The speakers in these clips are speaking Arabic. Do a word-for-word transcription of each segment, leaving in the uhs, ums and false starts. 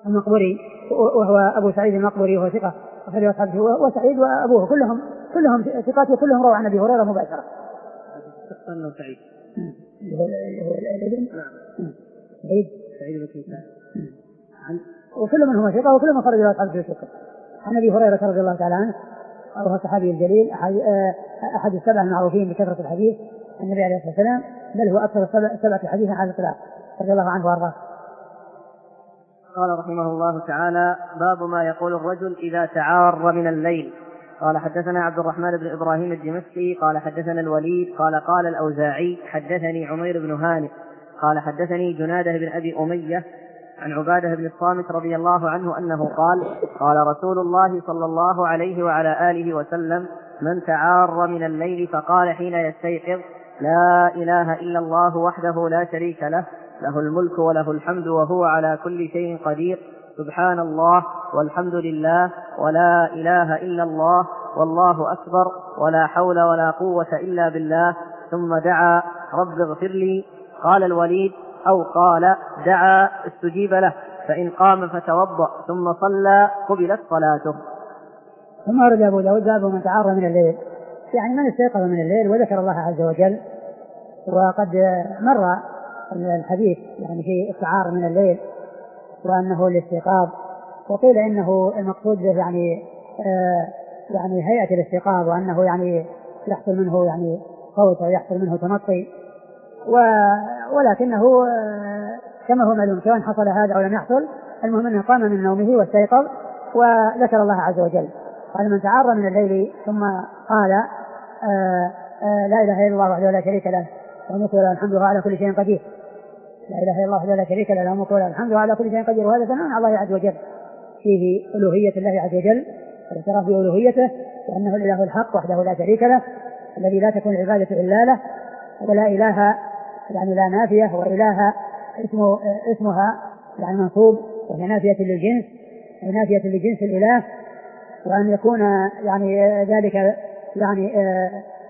المقبري وهو أبو سعيد المقبري وهو ثقة أخرجه أصحابه، وسعيد وأبوه كلهم كلهم ثقات وكلهم رووا عن أبي هريرة مباشرة. سعيد سعيد سعيد بن سعيد وكل من هم ثقة وكل من خرج له أصحاب الثقة. عن أبي هريرة رضي الله تعالى عنه وهو الصحابي الجليل أحد السبع المعروفين بكثرة الحديث عن النبي عليه الصلاة والسلام، بل هو أكثر سبعة حديثا على الإطلاق رضي الله عنه وأرضاه. قال رحمه الله تعالى: باب ما يقول الرجل إذا تعار من الليل. قال حدثنا عبد الرحمن بن إبراهيم الدمشقي قال حدثنا الوليد قال قال الأوزاعي حدثني عمير بن هانئ قال حدثني جناده بن أبي أمية عن عبادة بن الصامت رضي الله عنه أنه قال: قال رسول الله صلى الله عليه وعلى آله وسلم: من تعار من الليل فقال حين يستيقظ: لا إله إلا الله وحده لا شريك له، له الملك وله الحمد وهو على كل شيء قدير، سبحان الله والحمد لله ولا إله إلا الله والله أكبر ولا حول ولا قوة إلا بالله، ثم دعا: رب اغفر لي. قال الوليد: أو قال دعا استجيب له، فإن قام فتوضأ ثم صلى قبلت صلاته. ثم أرد أبو داود: باب من تعار من الليل، يعني من استيقظ من الليل وذكر الله عز وجل. وقد مر الحديث يعني في التعار من الليل وأنه الاستيقاظ، وقيل إنه المقصود به يعني آه يعني هيئة الاستيقاظ، وأنه يعني يحصل منه يعني خوف ويحصل منه تمطي، ولكنه آه كما هو معلوم سواء حصل هذا أو لم يحصل، المهم أنه قام من نومه واستيقظ وذكر الله عز وجل. قال: من تعار من الليل ثم قال آه آه لا إله إلا الله وحده لا شريك له، له الملك وله الحمد وهو على كل شيء قدير. لا إله إلا الله وحده لا شريك له، له الملك وله الحمد وهو على كل شيء قدير. وهذا ثناء على الله عز وجل، فيه ألوهية الله عز وجل والاعتراف بألوهيته، وأنه الإله الحق وحده لا شريك له الذي لا تكون العبادة إلا له، ولا إله يعني لا نافية، وإله اسمه اسمها يعني منصوب وهي نافية للجنس ونافية لجنس الإله، وأن يكون يعني ذلك يعني آآ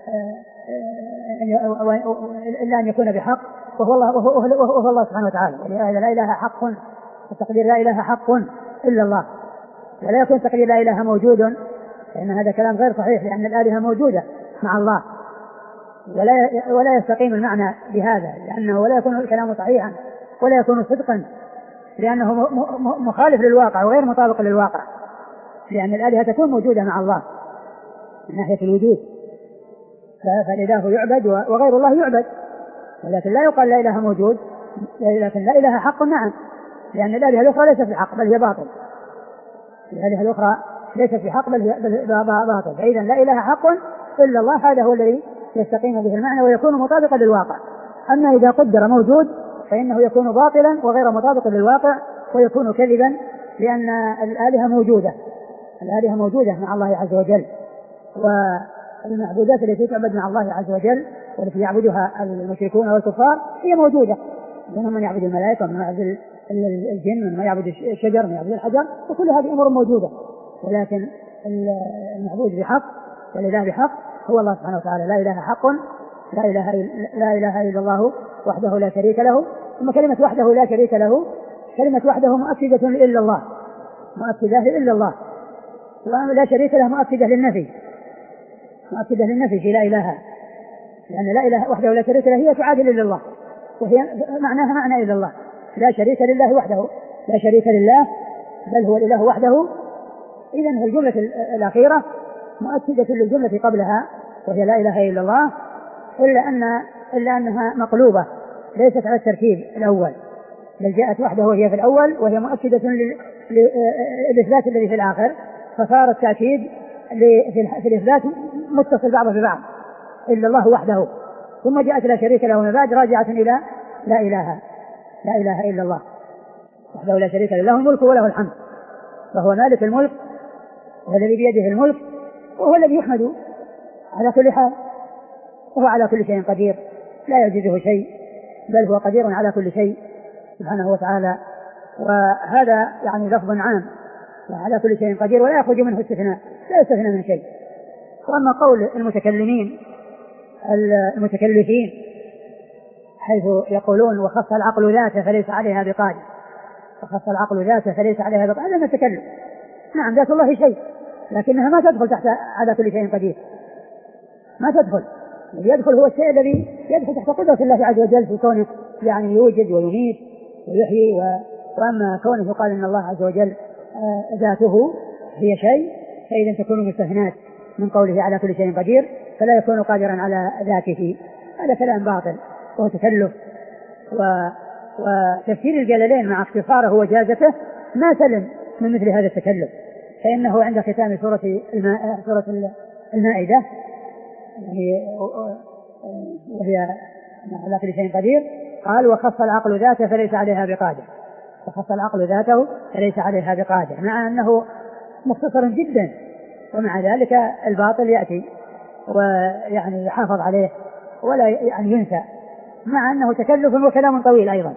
آآ إلا أن يكون بحق، وهو الله, وهو الله سبحانه وتعالى. يعني لا إله حق، التقدير لا إله حق إلا الله، ولا يكون تقدير لا إله موجود، لأن هذا كلام غير صحيح، لأن الآلهة موجودة مع الله، ولا ولا يستقيم المعنى بهذا، لأنه ولا يكون الكلام صحيحا ولا يكون صدقا، لأنه مخالف للواقع وغير مطابق للواقع، لأن الآلهة تكون موجودة مع الله من ناحية الوجود، فالإله يعبد وغير الله يعبد، ولكن لا يقال لا إله موجود، لكن لا إله حق نعم، لأن الآلهة الأخرى ليست بحق بل هي باطل، الآلهة الأخرى ليست بحق بل هي باطل، فإذا لا إله حق إلا الله، هذا هو الذي يستقيم به المعنى ويكون مطابقا للواقع. أما إذا قدر موجود فإنه يكون باطلا وغير مطابق للواقع ويكون كذبا، لأن الآلهة موجودة الآلهة موجودة مع الله عز وجل، والمعبودات التي تعبد مع الله عز وجل والتي يعبدها المشركون والكفار هي موجودة، منهم من يعبد الملائكة ومن يعبد الجن ومن يعبد الشجر ومن يعبد الحجر، وكل هذه أمور موجودة، ولكن المعبود بحق والإله بحق هو الله سبحانه وتعالى. لا إله حق، لا إله, لا إله إلا الله وحده لا شريك له. ثم كلمة وحده لا شريك له، كلمة وحده مؤكدة إلا الله، مؤكدة إلا الله، ولا شريك له مؤكدة للنفي، مؤكدة للنفي في لا إله، لأن لا إله وحده لا شريك له هي تعادل إلا الله، وهي معناها معنى إلا الله. لا شريك لله وحده، لا شريك لله بل هو الإله وحده. إذن الجملة الأخيرة مؤكدة للجملة قبلها وهي لا إله إلا الله، إلا أن إلا أنها مقلوبة ليست على الترتيب الأول، بل جاءت وحده وهي في الأول وهي مؤكدة للإثبات الذي في الآخر، فصار التأكيد في الإثبات متصل بعضه ببعض، إلا الله وحده، ثم جاءت لا شريك له من بعد راجعة إلى لا إله لا إله إلا الله وحده لا شريك له، له الملك وله الحمد، فهو مالك الملك والذي بيده الملك، وهو الذي يحمد على كل حال، وهو على كل شيء قدير، لا يعجزه شيء بل هو قدير على كل شيء سبحانه وتعالى. وهذا يعني لفظ عام، وعلى كل شيء قدير ولا يخرج منه استثناء، لا يستثنى من شيء. وأما قول المتكلمين المتكلفين حيث يقولون وخص العقل ذاته فليس عليها بقادر، وخص العقل ذاته فليس عليها بقاء، هذا من التكلف. نعم ذات الله شيء، لكنها ما تدخل تحت على كل شيء قدير، ما تدخل. الذي يدخل هو الشيء الذي يدخل تحت قدرة الله عز وجل في كونه يعني يوجد ويميت ويحيي. و... وأما كونه يقال إن الله عز وجل ذاته هي شيء، فإذا تكون مستثنات من قوله على كل شيء قدير فلا يكون قادرا على ذاته، هذا كلام باطل وهو تكلف. و... وتفسير الجلالين مع اختصاره وجازته ما سلم من مثل هذا التكلف، فإنه عند ختام سورة الماء سورة المائدة يعني وهي على كل شيء قدير قال وخص العقل ذاته فليس عليها بقادر، وخص العقل ذاته فليس عليها بقادر، مع أنه مختصر جدا، ومع ذلك الباطل يأتي ويعني يحافظ عليه ولا يعني ينسى، مع أنه تكلف وكلام طويل أيضا.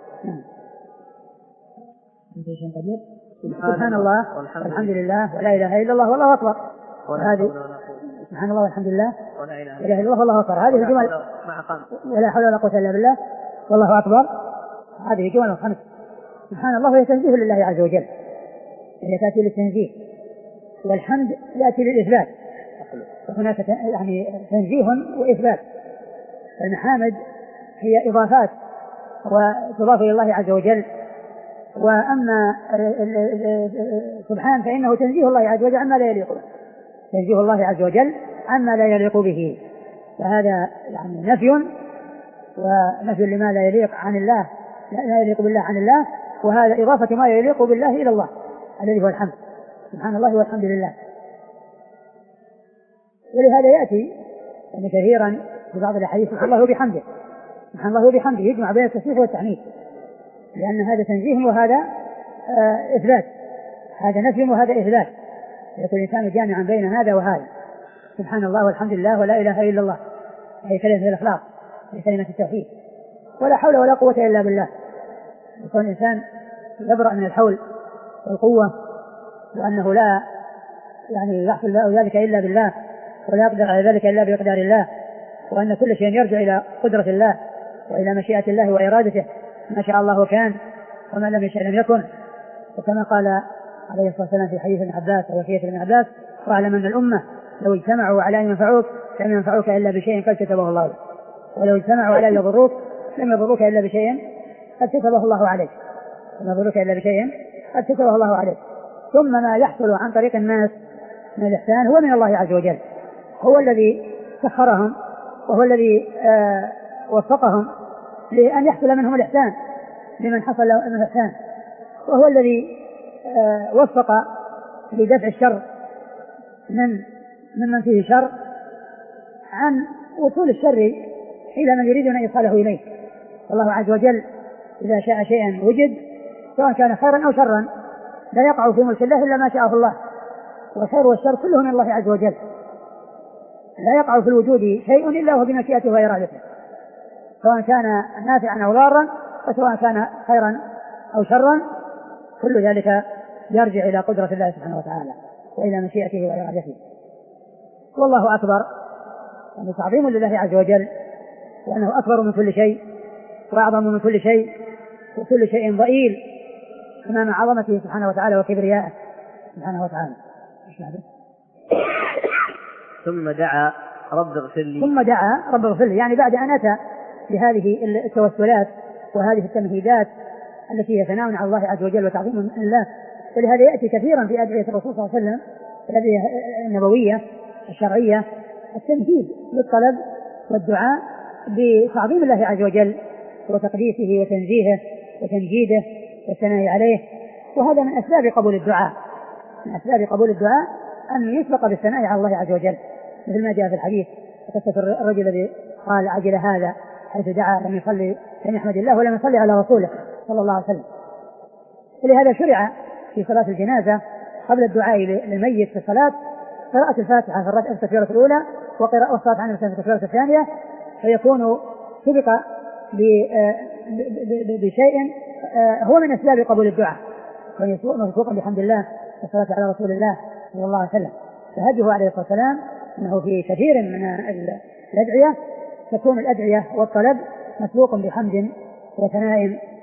سبحان الله والحمد لله ولا إله إلا الله والله أكبر. هذه سبحان الله والحمد لله ولا إله إلا الله والله أكبر، هذه الجمل ولا حول ولا قوة إلا بالله والله أكبر، هذه جمل خمس. سبحان الله هي تنزيه لله عز وجل، هي تأتي للتنزيه، والحمد يأتي للإثبات، هناك يعني تنزيه وإثبات. المحامد هي إضافات وتضاف إلى الله عز وجل، وأما سبحان فإنه تنزيه الله عز وجل عما لا يليق به، تنزيه الله عز وجل عما لا يليق به، فهذا يعني نفي ونفي لما لا يليق عن الله لا يليق بالله عن الله، وهذا إضافة ما يليق بالله إلى الله الذي هو الحمد. سبحان الله والحمد لله. ولهذا يأتي يعني كثيرا في بعض الأحاديث سبحان الله وبحمده، سبحان الله وبحمده، يجمع بين التسبيح والتحميد، لأن هذا تنزيه وهذا آه إثبات، هذا نفي وهذا إثبات، يكون الإنسان جامعا بين هذا وهذا. سبحان الله والحمد لله ولا إله إلا الله، هي كلمة الإخلاص، هي كلمة التوحيد، ولا حول ولا قوة إلا بالله. يكون الإنسان يبرأ من الحول والقوة، وأنه لا يعني يحصل له ذلك إلا بالله، ولا يقدر على ذلك إلا بإقدار الله، وأن كل شيء يرجع إلى قدرة الله وإلى مشيئة الله وإرادته، ما شاء الله كان وما لم يشاء لم يكن. وكما قال عليه الصلاة والسلام في حديث ابن عباس ووصية ابن عباس واعلم أن الأمة لو اجتمعوا على أن ينفعوك لم ينفعوك إلا بشيء قد كتبه الله لك، ولو اجتمعوا على أن يضروك لم يضروك إلا بشيء قد كتبه الله عليك، لم يضروك إلا بشيء قد كتبه الله عليك. ثم ما يحصل عن طريق الناس من الإحسان هو من الله عز وجل، هو الذي سخرهم وهو الذي آه وفقهم لأن يحصل منهم الإحسان لمن حصل من الإحسان، وهو الذي آه وفق لدفع الشر من ممن فيه شر عن وصول الشر إلى من يريدون إيصاله إليه. الله عز وجل إذا شاء شيئا وجد، سواء كان خيرا أو شرا، لا يقع في ملك الله إلا ما شاءه الله، والخير والشر كله من الله عز وجل، لا يقع في الوجود شيء إلا هو بمشيئته وإرادته، سواء كان نافعا أو ضارا، وسواء كان خيرا أو شرا، كل ذلك يرجع إلى قدرة الله سبحانه وتعالى وإلى مشيئته وإرادته. والله أكبر يعني تعظيم لله عز وجل، وأنه أكبر من كل شيء وأعظم من كل شيء، وكل شيء ضئيل أمام عظمته سبحانه وتعالى وكبريائه سبحانه وتعالى. ثم دعا رب اغفر لي ثم دعا رب اغفر لي، يعني بعد أن أتى بهذه التوسلات وهذه التمهيدات التي هي ثناء على الله عز وجل وتعظيم من الله. ولهذا يأتي كثيرا في أدعية الرسول صلى الله عليه وسلم الأدعية النبوية الشرعية التمهيد للطلب والدعاء بتعظيم الله عز وجل وتقديسه وتنزيهه وتمجيده والثناء عليه. وهذا من أسباب قبول الدعاء، من أسباب قبول الدعاء أن يسبق بالثناء على الله عز وجل، مثل ما جاء في الحديث قصة الرجل الذي قال عجل هذا حيث دعا لم يصلي لم يحمد الله ولم يصلي على رسوله صلى الله عليه وسلم. ولهذا شرع في صلاة الجنازة قبل الدعاء للميت في الصلاة قراءة الفاتحة في التكبيرة الأولى وقراءة الصلاة عنه في التكبيرة الثانية، فيكون سبق بشيء هو من أسباب قبول الدعاء، ومسبوقا بحمد الله والصلاة على رسول الله صلى الله عليه وسلم. فهديه عليه الصلاة والسلام أنه في كثير من الأدعية تكون الأدعية والطلب مسبوق بحمد وثناء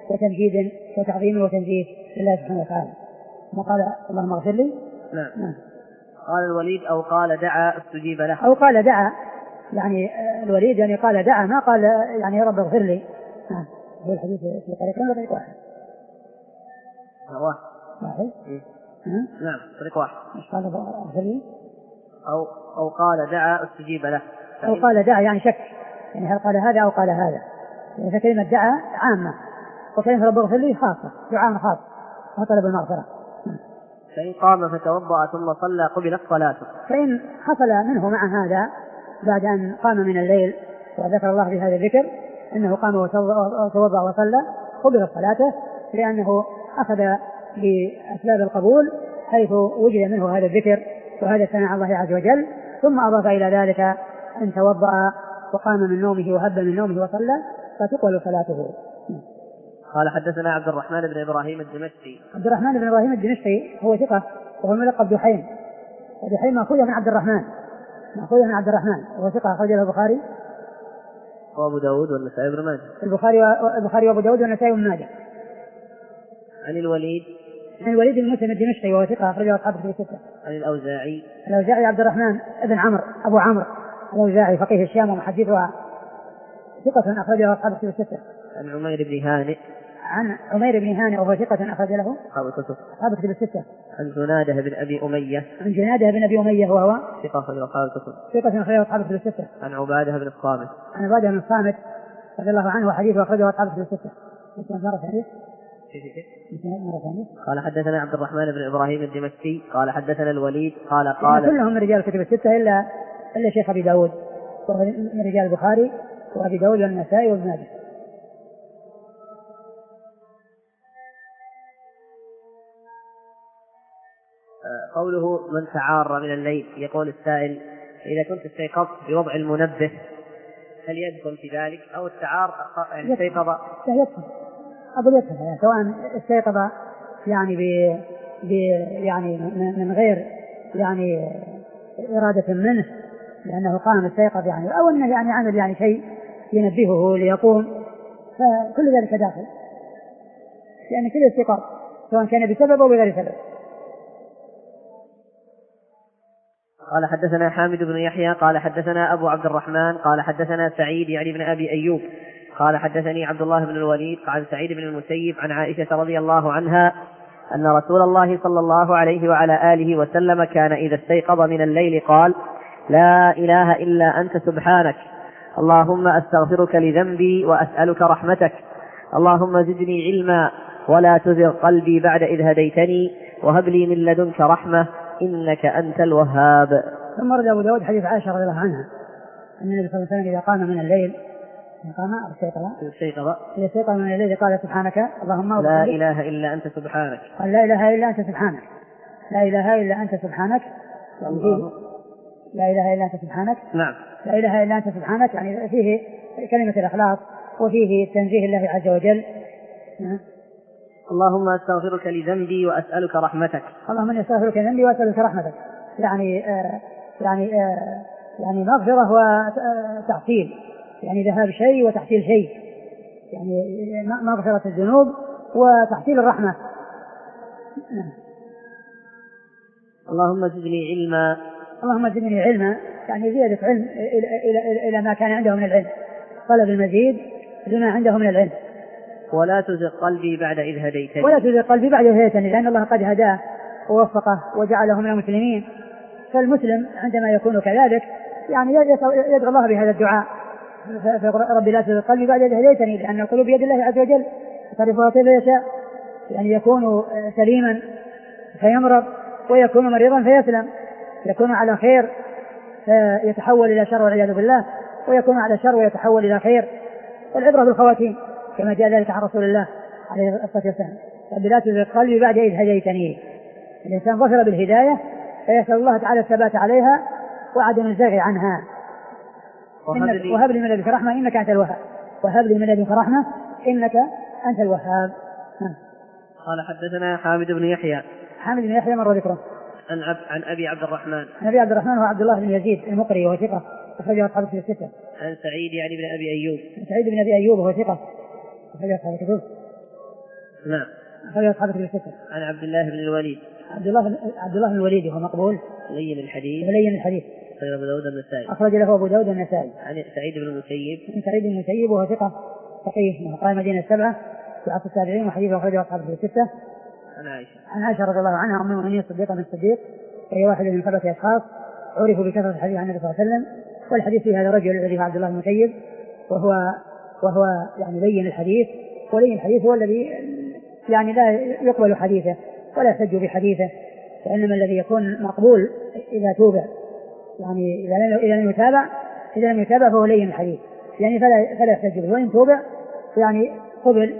وتمجيد وتعظيم وتنزيه لله سبحانه وتعالى. ما قال اللهم اغفر لي. نعم. نعم. قال الوليد أو قال دعا استجيب له. أو قال دعا يعني الوليد يعني قال دعا ما قال يعني يا رب اغفر لي. نعم. هو الحديث في طريقين وطريق واحد. واحد. واحد. نعم طريق واحد. مش قال اغفر لي. أو أو قال دعا استجيب له. أو قال دعا يعني شك يعني هل قال هذا أو قال هذا. يعني فكلمة دعا عامة وكلمة رب اغفر لي خاصة دعاء خاص وطلب المغفرة. فإن قام فتوضأ ثم صلى قبلت صلاته. فإن حصل منه مع هذا بعد أن قام من الليل وذكر الله بهذا الذكر أنه قام وتوضأ وصلى قبلت صلاته لأنه أخذ بأسباب القبول حيث وجد منه هذا الذكر وهذا سمع الله عز وجل ثم أضاف إلى ذلك أن توضأ وقام من نومه وهب من نومه وصلى فتقبل صلاته. قال حدثنا عبد الرحمن بن إبراهيم الدمشقي. عبد الرحمن بن إبراهيم الدمشقي هو ثقة وهو ملقب دحيم ودحيم مأخوذ من عبد الرحمن مأخوذ من عبد الرحمن وهو ثقة أخرجه البخاري وأبو داود والنسائي بن ماجه. البخاري والبخاري وأبو داود والنسائي بن ماجه. عن الوليد عن الوليد بن مسلم الدمشقي وهو ثقة أخرجه أصحاب الكتب الستة. عن الأوزاعي الأوزاعي عبد الرحمن ابن عمرو أبو عمرو الأوزاعي فقيه الشام ومحدثها ثقة أخرجه أصحاب الكتب الستة. عن عمير بن هانئ عن عمير بن هانئ وهو ثقة أخرج له أصحاب الكتب أصحاب الكتب الستة. عن جناده بن أبي أمية عن جناده بن أبي أمية وهو ثقة أخرج أصحاب الكتب ثقة أخرج أصحاب الكتب الستة. عن عبادة بن الصامت عن عبادة بن الصامت رضي الله عنه وحديثه أخرجه أصحاب الكتب الستة. مرة ثانية مرة ثانية قال حدثنا عبد الرحمن بن إبراهيم الدمشقي قال حدثنا الوليد قال قال كلهم من رجال الكتب الستة إلا إلا شيخ أبي داود وهو من رجال البخاري وأبي داود والنسائي وابن ماجه. قوله من تعار من الليل يقول السائل إذا كنت استيقظت بوضع المنبه هل يدخل في ذلك أو التعار يعني استيقظ يدخل أقول يدخل سواء استيقظ يعني ب... ب... يعني من غير يعني إرادة منه لأنه قام استيقظ يعني أو أنه يعني عمل يعني شيء ينبهه ليقوم فكل ذلك داخل يعني كل استيقاظ سواء كان بسبب أو بغير سبب. قال حدثنا حامد بن يحيى قال حدثنا أبو عبد الرحمن قال حدثنا سعيد يعني بن أبي أيوب قال حدثني عبد الله بن الوليد عن سعيد بن المسيب عن عائشة رضي الله عنها أن رسول الله صلى الله عليه وعلى آله وسلم كان إذا استيقظ من الليل قال لا إله إلا أنت سبحانك اللهم أستغفرك لذنبي وأسألك رحمتك اللهم زدني علما ولا تزغ قلبي بعد إذ هديتني وهب لي من لدنك رحمة إنك أنت الوهاب. ثم رد أبو داود حديث عائشة رضي الله عنها أن النبي صلى الله عليه وسلم إذا قام من الليل قام استيقظ إذا استيقظ من الليل قال سبحانك اللهم لا إله إلا أنت سبحانك قال لا إله إلا أنت سبحانك لا إله إلا أنت سبحانك الله لا إله إلا أنت سبحانك نعم لا إله إلا أنت سبحانك يعني فيه كلمة الإخلاص وفيه تنزيه الله عز وجل. اللهم أستغفرك لذنبي وأسألك رحمتك اللهم أني أستغفرك لذنبي وأسألك رحمتك يعني آه يعني آه يعني مغفرة وتحصيل يعني ذهاب شيء وتحصيل شيء يعني مغفرة الذنوب وتحصيل الرحمة. اللهم زدني علما اللهم زدني علما يعني زيادة علم إلى, إلى, إلى ما كان عنده من العلم طلب المزيد لما عنده من العلم ولا تزغ قلبي بعد إذ هديتني ولا تزغ قلبي بعد إذ هديتني لأن الله قد هداه ووفقه وجعله من المسلمين. فالمسلم عندما يكون كذلك يعني يدعو الله بهذا الدعاء ربي لا تزغ قلبي بعد إذ هديتني لأن القلوب بيد الله عز وجل يصرفها كيف يشاء يعني يكون سليما فيمرض ويكون مريضا فيسلم يكون على خير فيتحول إلى شر والعياذ بالله ويكون على شر ويتحول إلى خير. والعبرة بالخواتيم كما جاء ذلك عن رسول الله عليه الصلاة والسلام ربي لا تزغ قلبي بعد إذ هديتني. الإنسان ظفر بالهداية فيسأل الله تعالى الثبات عليها وعدم الزيغ عنها. وهب لي من لدنك رحمة إنك أنت الوهاب وهب لي من لدنك رحمة إنك أنت الوهاب. قال حدثنا حامد بن يحيى حامد بن يحيى مر ذكره عن, عب... عن أبي عبد الرحمن عن أبي عبد الرحمن هو عبد الله بن يزيد المقري وهو ثقة أخرجه أصحاب الكتب الستة. عن سعيد يعني بن أبي أيوب عن سعيد بن أبي أيوب وهو ثقة أخرجه أصحاب الكتب. نعم. أخرجه أصحاب الكتب الستة. عن عبد الله بن الوليد. عبد الله عبد الله بن الوليد هو مقبول لين الحديث. لين الحديث. أخرج أبو داود النسائي. أخرج له أبو داود النسائي. عن سعيد بن المسيب. عن سعيد بن المسيب وهو ثقة فقيه من فقهاء المدينة السبعة في عصر التابعين وحديثه أخرجه أصحاب الكتب الستة. عن عائشة. عن عائشة رضي الله عنها أم المؤمنين الصديقة بنت الصديق وهي واحد من سبعة أشخاص عرفوا بكثرة الحديث عن النبي صلى الله عليه وسلم. والحديث في هذا الرجل الذي هو عبد الله بن المسيب وهو وهو يعني لين الحديث. ولين الحديث هو الذي يعني لا يقبل حديثه ولا يحتج بحديثه، وإنما الذي يكون مقبول إذا توبع، يعني إذا لم يتابع إذا لم يتابع فهو لين الحديث يعني فلا فلا يحتج به، وإن توبع يعني قبل.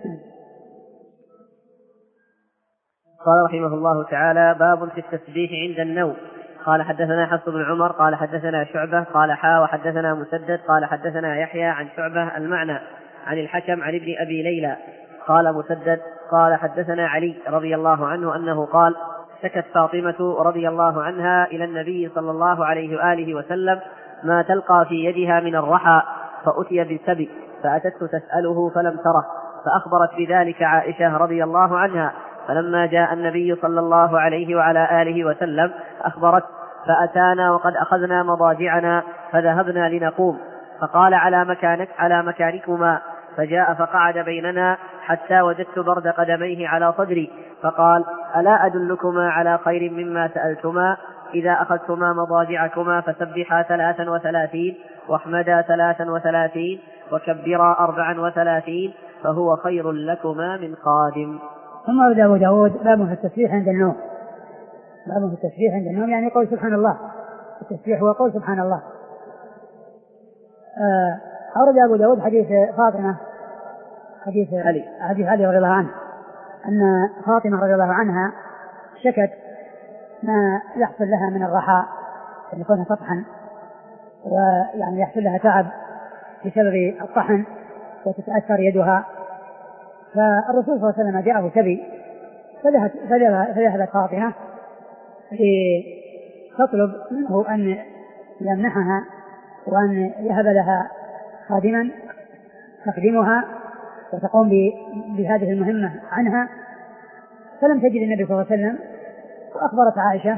قال رحمه الله تعالى: باب في التسبيح عند النوم. قال حدثنا حفص بن عمر قال حدثنا شعبة قال حا وحدثنا مسدد قال حدثنا يحيى عن شعبة المعنى عن الحكم عن ابن أبي ليلى قال مسدد قال حدثنا علي رضي الله عنه أنه قال: شكت فاطمة رضي الله عنها إلى النبي صلى الله عليه وآله وسلم ما تلقى في يدها من الرحى، فأتي بسبي فأتته تسأله فلم تره، فأخبرت بذلك عائشة رضي الله عنها، فلما جاء النبي صلى الله عليه وعلى آله وسلم أخبرت، فأتانا وقد أخذنا مضاجعنا فذهبنا لنقوم، فقال: على مكانك على مكانكما، فجاء فقعد بيننا حتى وجدت برد قدميه على صدري، فقال: ألا أدلكما على خير مما سألتما؟ إذا أخذتما مضاجعكما فسبحا ثلاثا وثلاثين واحمدا ثلاثا وثلاثين وكبرا أربعا وثلاثين فهو خير لكما من خادم. ثم أبو داود داود باب في التسبيح عند النوم. باب في التسبيح عند النوم يعني قول سبحان الله. التسبيح هو قول سبحان الله. أورد أبو داود حديث فاطمة حديث علي حديث علي رضي الله عنه أن فاطمة رضي الله عنها شكت ما يحصل لها من الرحاء، يعني يكونها تطحن ويعني يحصل لها تعب بسبب الطحن وتتأثر يدها. فالرسول صلى الله عليه وسلم جاءه سبي فذهبت فاطمة لتطلب منه أن يمنحها وأن يهب لها خادما تخدمها وتقوم بهذه المهمة عنها، فلم تجد النبي صلى الله عليه وسلم، وأخبرت عائشة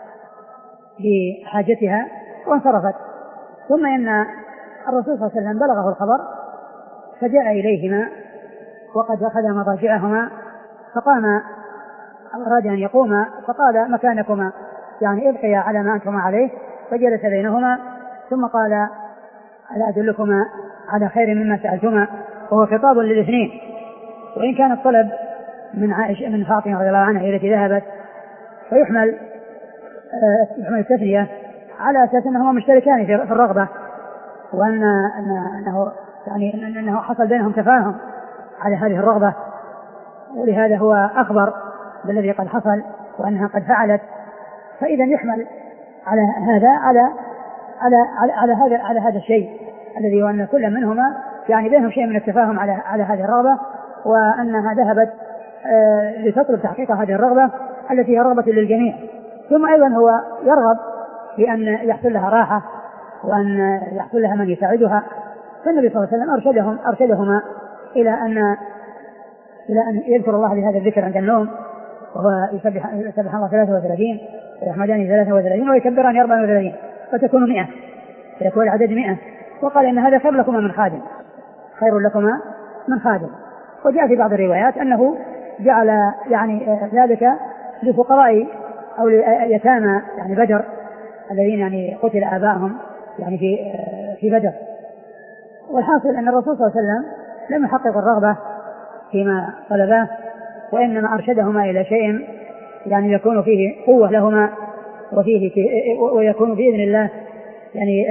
بحاجتها وانصرفت. ثم إن الرسول صلى الله عليه وسلم بلغه الخبر فجاء إليهما وقد أخذ مضاجعهما، فقام أراد أن يقوما فقال: مكانكما، يعني ابقيا على ما أنتما عليه، فجلس بينهما ثم قال: ألا أدلكما على خير مما سألتما؟ وهو خطاب للاثنين، وإن كان الطلب من عائشة من فاطمة رضي الله عنها التي ذهبت فيحمل يحمل التثنية على أساس أنهما مشتركان في الرغبة، وأن أنه يعني أنه حصل بينهم تفاهم على هذه الرغبة، ولهذا هو أخبر بالذي قد حصل وأنها قد فعلت، فإذا يحمل على هذا على على على, على هذا على هذا الشيء الذي هو أن كل منهما يعني بينهم شيء من التفاهم على على هذه الرغبة، وأنها ذهبت آه لتطلب تحقيق هذه الرغبة التي هي رغبة للجميع. ثم أيضا هو يرغب بأن يحصل لها راحة وأن يحصل لها من يساعدها، فالنبي صلى الله عليه وسلم أرشدهم أرشدهما إلى أن إلى أن يذكر الله بهذا الذكر عند النوم، وهو يسبح يسبح الله ثلاثة وثلاثين ويحمدان ثلاثة وثلاثين ويكبران أربعة وثلاثين فتكون مئة، فيكون العدد مئة. وقال إن هذا خير لكما من خادم، خير لكما من خادم. وجاء في بعض الروايات أنه جعل يعني ذلك لفقراء أو ليتامى يعني بدر الذين يعني قتل آبائهم يعني في في بدر. والحاصل أن الرسول صلى الله عليه وسلم لم يحقق الرغبة فيما طلباه، وإنما أرشدهما إلى شيء يعني يكون فيه قوة لهما وفيه ويكون بإذن الله يعني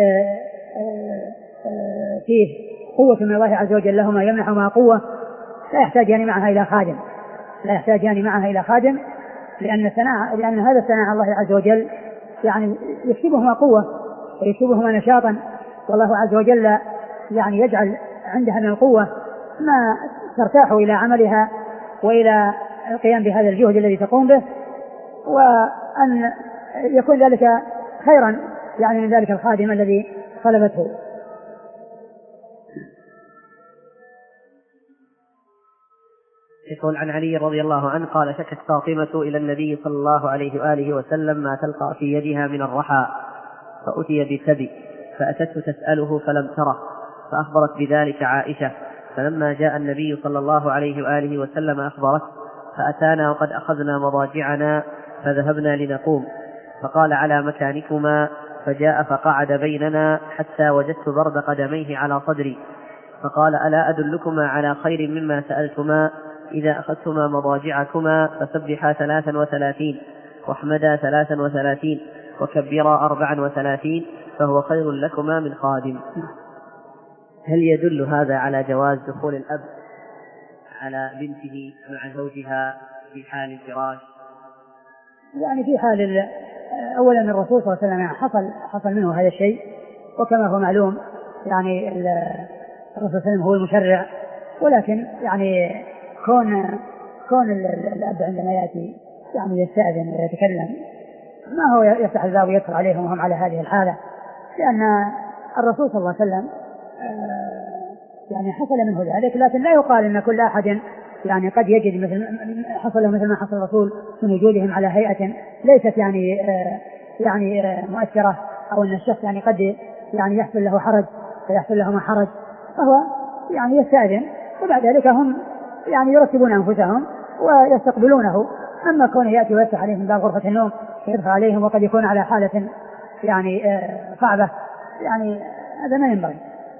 فيه قوة من الله عز وجل لهما يمنحهما قوة لا يحتاجان معها إلى خادم لا يحتاجان معها إلى خادم لأن الثناء لأن هذا الثناء الله عز وجل يعني يكسبهما قوة ويكسبهما نشاطا، والله عز وجل يعني يجعل عندها من القوة ما ترتاح إلى عملها وإلى القيام بهذا الجهد الذي تقوم به، وأن يكون ذلك خيرا يعني من ذلك الخادم الذي طلبته. يقول عن علي رضي الله عنه قال شكت فاطمة إلى النبي صلى الله عليه وآله وسلم ما تلقى في يدها من الرحى، فأتي بسبي فأتته تسأله فلم تره، فأخبرت بذلك عائشة، فلما جاء النبي صلى الله عليه وآله وسلم أخبرت، فأتانا وقد أخذنا مضاجعنا فذهبنا لنقوم، فقال على مكانكما، فجاء فقعد بيننا حتى وجدت برد قدميه على صدري، فقال ألا أدلكما على خير مما سألتما؟ إذا أخذتما مضاجعكما فسبحا ثلاثا وثلاثين واحمدا ثلاثا وثلاثين وكبرا أربعا وثلاثين فهو خير لكما من خادم. هل يدل هذا على جواز دخول الأب على بنته مع زوجها في حال الفراش؟ يعني في حال أولا الرسول صلى الله عليه وسلم حصل, حصل منه هذا الشيء، وكما هو معلوم يعني الرسول صلى الله عليه وسلم هو المشرع، ولكن يعني كون كون الأب عندما يأتي يعني يستأذن ويتكلم ما هو يفتح الباب ويدخل عليهم وهم على هذه الحالة، لأن الرسول صلى الله عليه وسلم يعني حصل منه ذلك، لكن لا يقال أن كل أحد يعني قد يجد مثل حصل له مثل ما حصل الرسول من وجودهم على هيئة ليست يعني يعني مؤثرة، أو أن الشخص يعني قد يعني يحصل له حرج فيحصل له ما حرج، فهو يعني يستأذن وبعد ذلك هم يعني يرتبون أنفسهم ويستقبلونه. أما كونه يأتي ويفتح عليهم باب غرفة النوم ويدخل عليهم وقد يكون على حالة يعني صعبة، يعني هذا ما ينبغي.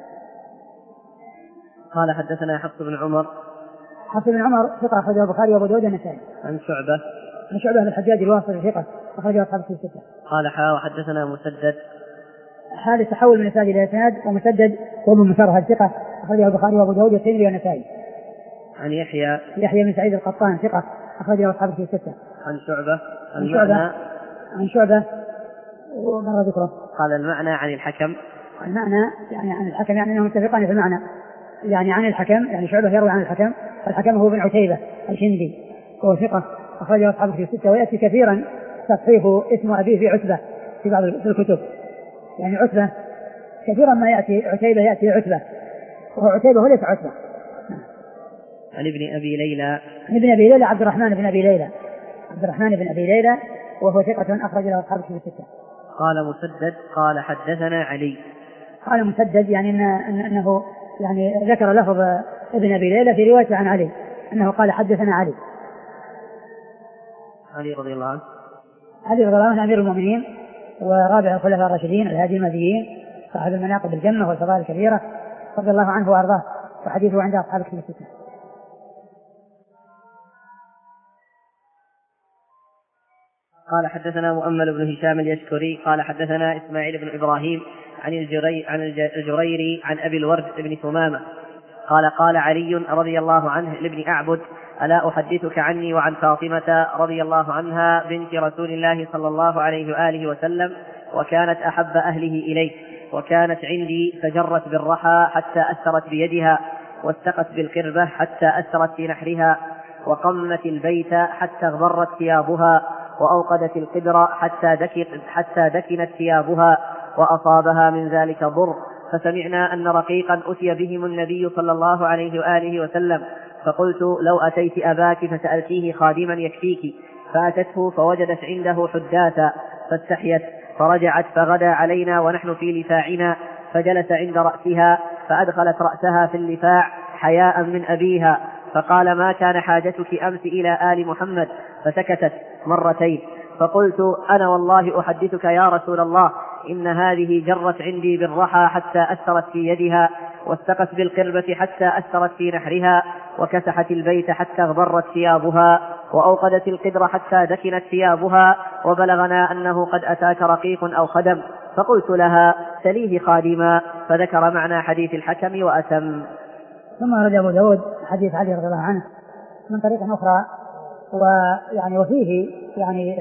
قال حدثنا حفص بن عمر. حفص بن عمر ثقة أخرجه البخاري وأبو داود والنسائي. عن شعبة. عن شعبة بن الحجاج الواسطي ثقة أخرجه أصحاب الكتب الستة. قال حا وحدثنا مسدد. حال التحول من إسناد إلى إسناد، ومسدد وابن مسرهد ثقة أخرجه البخاري وأبو داود والترمذي والنسائي. عن يحيى. يحيى بن سعيد القطان ثقة أخرجه أصحاب الكتب الستة. عن شعبة. عن شعبة. عن شعبة ومر ذكره. قال المعنى عن الحكم. المعنى يعني عن الحكم يعني أنهم متفقان في المعنى، يعني عن الحكم يعني شعبة يروي عن الحكم، الحكم هو بن عتيبة الشندي وهو ثقة أخرجه أصحاب الكتب الستة. ويأتي كثيرا تصحيح اسم أبيه في عتبة في بعض الكتب، يعني عتبة كثيرا ما يأتي عتيبة يأتي عتبة، وهو عتيبة وليس عتبة. عن ابن أبي ليلى. عن ابن أبي ليلى عبد الرحمن بن أبي ليلى عبد الرحمن بن أبي ليلى وهو ثقة أخرج له أصحاب الكتب الستة. قال مسدد قال حدثنا علي. قال مسدد يعني إن أنه يعني ذكر لفظ ابن أبي ليلى في رواية عن علي أنه قال حدثنا علي. علي رضي الله عنه. علي رضي الله عنه أمير المؤمنين ورابع الخلفاء الراشدين الهادي المهديين صاحب المناقب الجنة والفضائل الكبيرة رضي الله عنه وأرضاه، وحديثه عند أصحاب الكتب الستة. قال حدثنا مؤمل بن هشام اليشكري قال حدثنا إسماعيل بن إبراهيم عن الجري عن الجريري عن أبي الورد بن ثمامة قال قال علي رضي الله عنه لابن أعبد ألا أحدثك عني وعن فاطمة رضي الله عنها بنت رسول الله صلى الله عليه وآله وسلم، وكانت أحب أهله إليه، وكانت عندي فجرت بالرحى حتى أثرت بيدها، واستقت بالقربة حتى أثرت في نحرها، وقمت البيت حتى اغبرت ثيابها، وأوقدت القدر حتى دكت حتى دكنت ثيابها، وأصابها من ذلك ضر، فسمعنا أن رقيقا أتي بهم النبي صلى الله عليه وآله وسلم، فقلت لو أتيت أباك فسألتيه خادما يكفيك، فأتته فوجدت عنده حداثا فاستحيت، فرجعت فغدا علينا ونحن في لفاعنا، فجلس عند رأسها فأدخلت رأسها في اللفاع حياء من أبيها، فقال ما كان حاجتك أمس إلى آل محمد؟ فسكتت مرتين، فقلت أنا والله أحدثك يا رسول الله إن هذه جرت عندي بالرحى حتى أثرت في يدها، واستقت بالقربة حتى أثرت في نحرها، وكسحت البيت حتى اغبرت ثيابها، وأوقدت القدر حتى دكنت ثيابها، وبلغنا أنه قد أتاك رقيق أو خدم، فقلت لها سليه خادما، فذكر معنى حديث الحكم وأتم. ثم أرد أبو داود حديث علي رضي الله عنه من طريق أخرى، ويعني وفيه يعني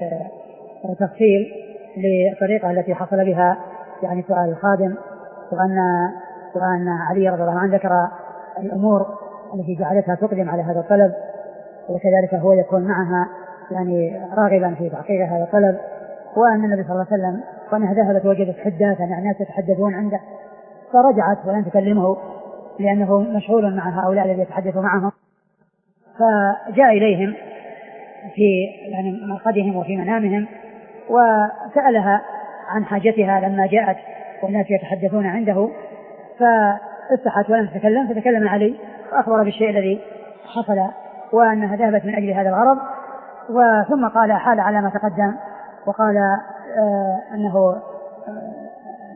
تفصيل للطريقة التي حصل بها يعني سؤال الخادم، وأن وأن علي رضي الله عنه ذكر الأمور التي جعلتها تقدم على هذا الطلب، وكذلك هو يكون معها يعني راغبا في تحقيق هذا الطلب، وأن النبي صلى الله عليه وسلم وأنها ذهبت وجدت حداثا يعني الناس يتحدثون عنده، فرجعت ولم تكلمه لأنه مشغول مع هؤلاء الذين يتحدث معهم، فجاء إليهم في يعني مرقدهم وفي منامهم وسألها عن حاجتها لما جاءت والناس يتحدثون عنده، فاستحت ولم تتكلم، فتكلم علي وأخبر بالشيء الذي حصل وأنها ذهبت من أجل هذا الغرض. وثم قال حال على ما تقدم وقال آه أنه آه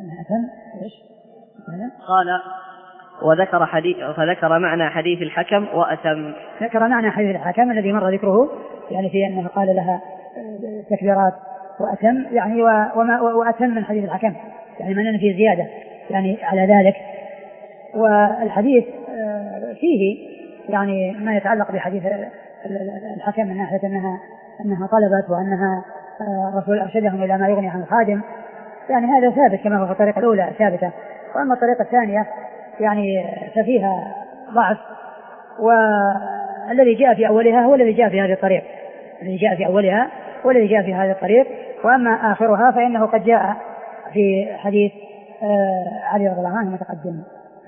قال وذكر حديث فذكر معنى حديث الحكم وأتم. ذكر معنى حديث الحكم الذي مر ذكره، يعني في أنه قال لها تكبيرات وأتم، يعني وما وأتم من حديث الحكم، يعني من أن فيه زيادة يعني على ذلك. والحديث فيه يعني ما يتعلق بحديث الحكم من ناحية أنها أنها طلبت وأنها الرسول أرشدهم إلى ما يغني عن الخادم، يعني هذا ثابت كما هو في الطريقة الأولى ثابتة. وأما الطريقة الثانية يعني ففيها ضعف، والذي جاء في أولها هو الذي جاء في هذه الطريق، الذي جاء في أولها هو الذي جاء في هذه الطريق. وأما آخرها فإنه قد جاء في حديث علي رضي الله عنه متقدم.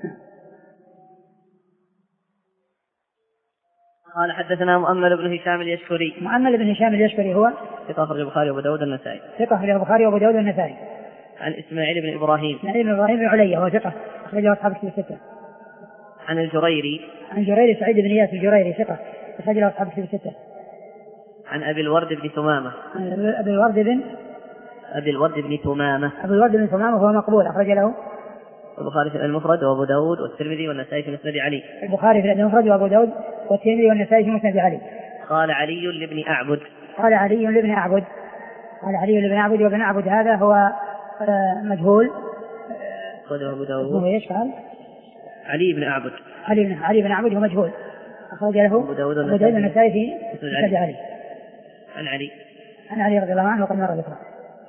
قال حدثنا مؤمل بن هشام اليشكري. مؤمل بن هشام اليشكري هو ثقة أخرجه البخاري وأبو داود والنسائي. ثقة أخرجه البخاري وأبو داود والنسائي. عن إسماعيل بن إبراهيم. إسماعيل بن إبراهيم بن عليا وهو ثقة أخرجه أصحاب الكتب الستة. عن الجريري. عن جريري سعيد بن إياس الجريري ثقة أخرجه أصحاب الكتب الستة. عن أبي الورد بن ثمامة. عن أبي الورد بن أبي الورد بن ثمامة. أبي الورد بن ثمامة وهو مقبول أخرج له البخاري في المفرد وأبو داود والترمذي والنسائي في مسند علي. البخاري في المفرد وأبو داود والترمذي والنسائي في مسند علي. قال علي لابن أعبد. قال علي لابن أعبد. قال علي لابن أعبد. وابن أعبد هذا هو مجهول. أخرجه أبو داود. هو إيش قال؟ علي بن أعبد. علي بن علي بن أعبد هو مجهول أخرج له أبو داود والنسائي في مسند علي. عن علي. عن علي رضي الله عنه وقد مر ذكره.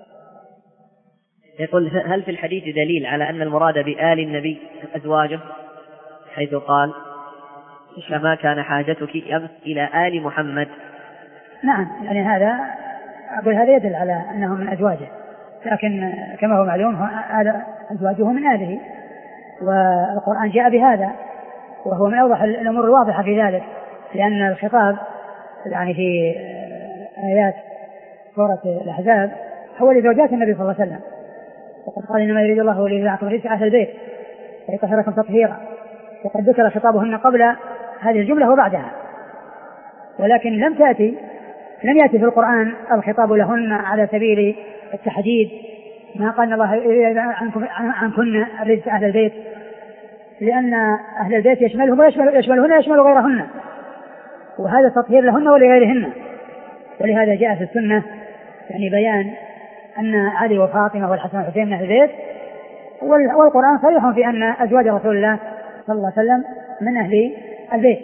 يقول هل في الحديث دليل على أن المراد بآل النبي أزواجه، حيث قال كما كان حاجتك أمس إلى آل محمد؟ نعم، يعني هذا أقول هذا يدل على أنه من أزواجه، لكن كما هو معلوم أزواجه من آله، والقرآن جاء بهذا وهو من أوضح الأمور الواضحة في ذلك، لأن الخطاب يعني في آيات سورة الأحزاب هو لزوجات النبي صلى الله عليه وسلم، وقد قال إنما يريد الله ليذهبكم الرجس أهل البيت ويطهركم تطهيرا، وقد ذكر خطابهن قبل هذه الجملة وبعدها، ولكن لم تأتي لم يأتي في القرآن الخطاب لهن على سبيل التحديد، ما قال الله عنكم عنكن الرجس أهل البيت، لأن أهل البيت يشملهم ويشمل يشملهن يشمل غيرهن، وهذا تطهير لهن ولغيرهن. ولهذا جاء في السنة يعني بيان أن علي وفاطمة والحسن والحسين من أهل البيت، والقرآن صريح في أن أزواج رسول الله صلى الله عليه وسلم من أهل البيت.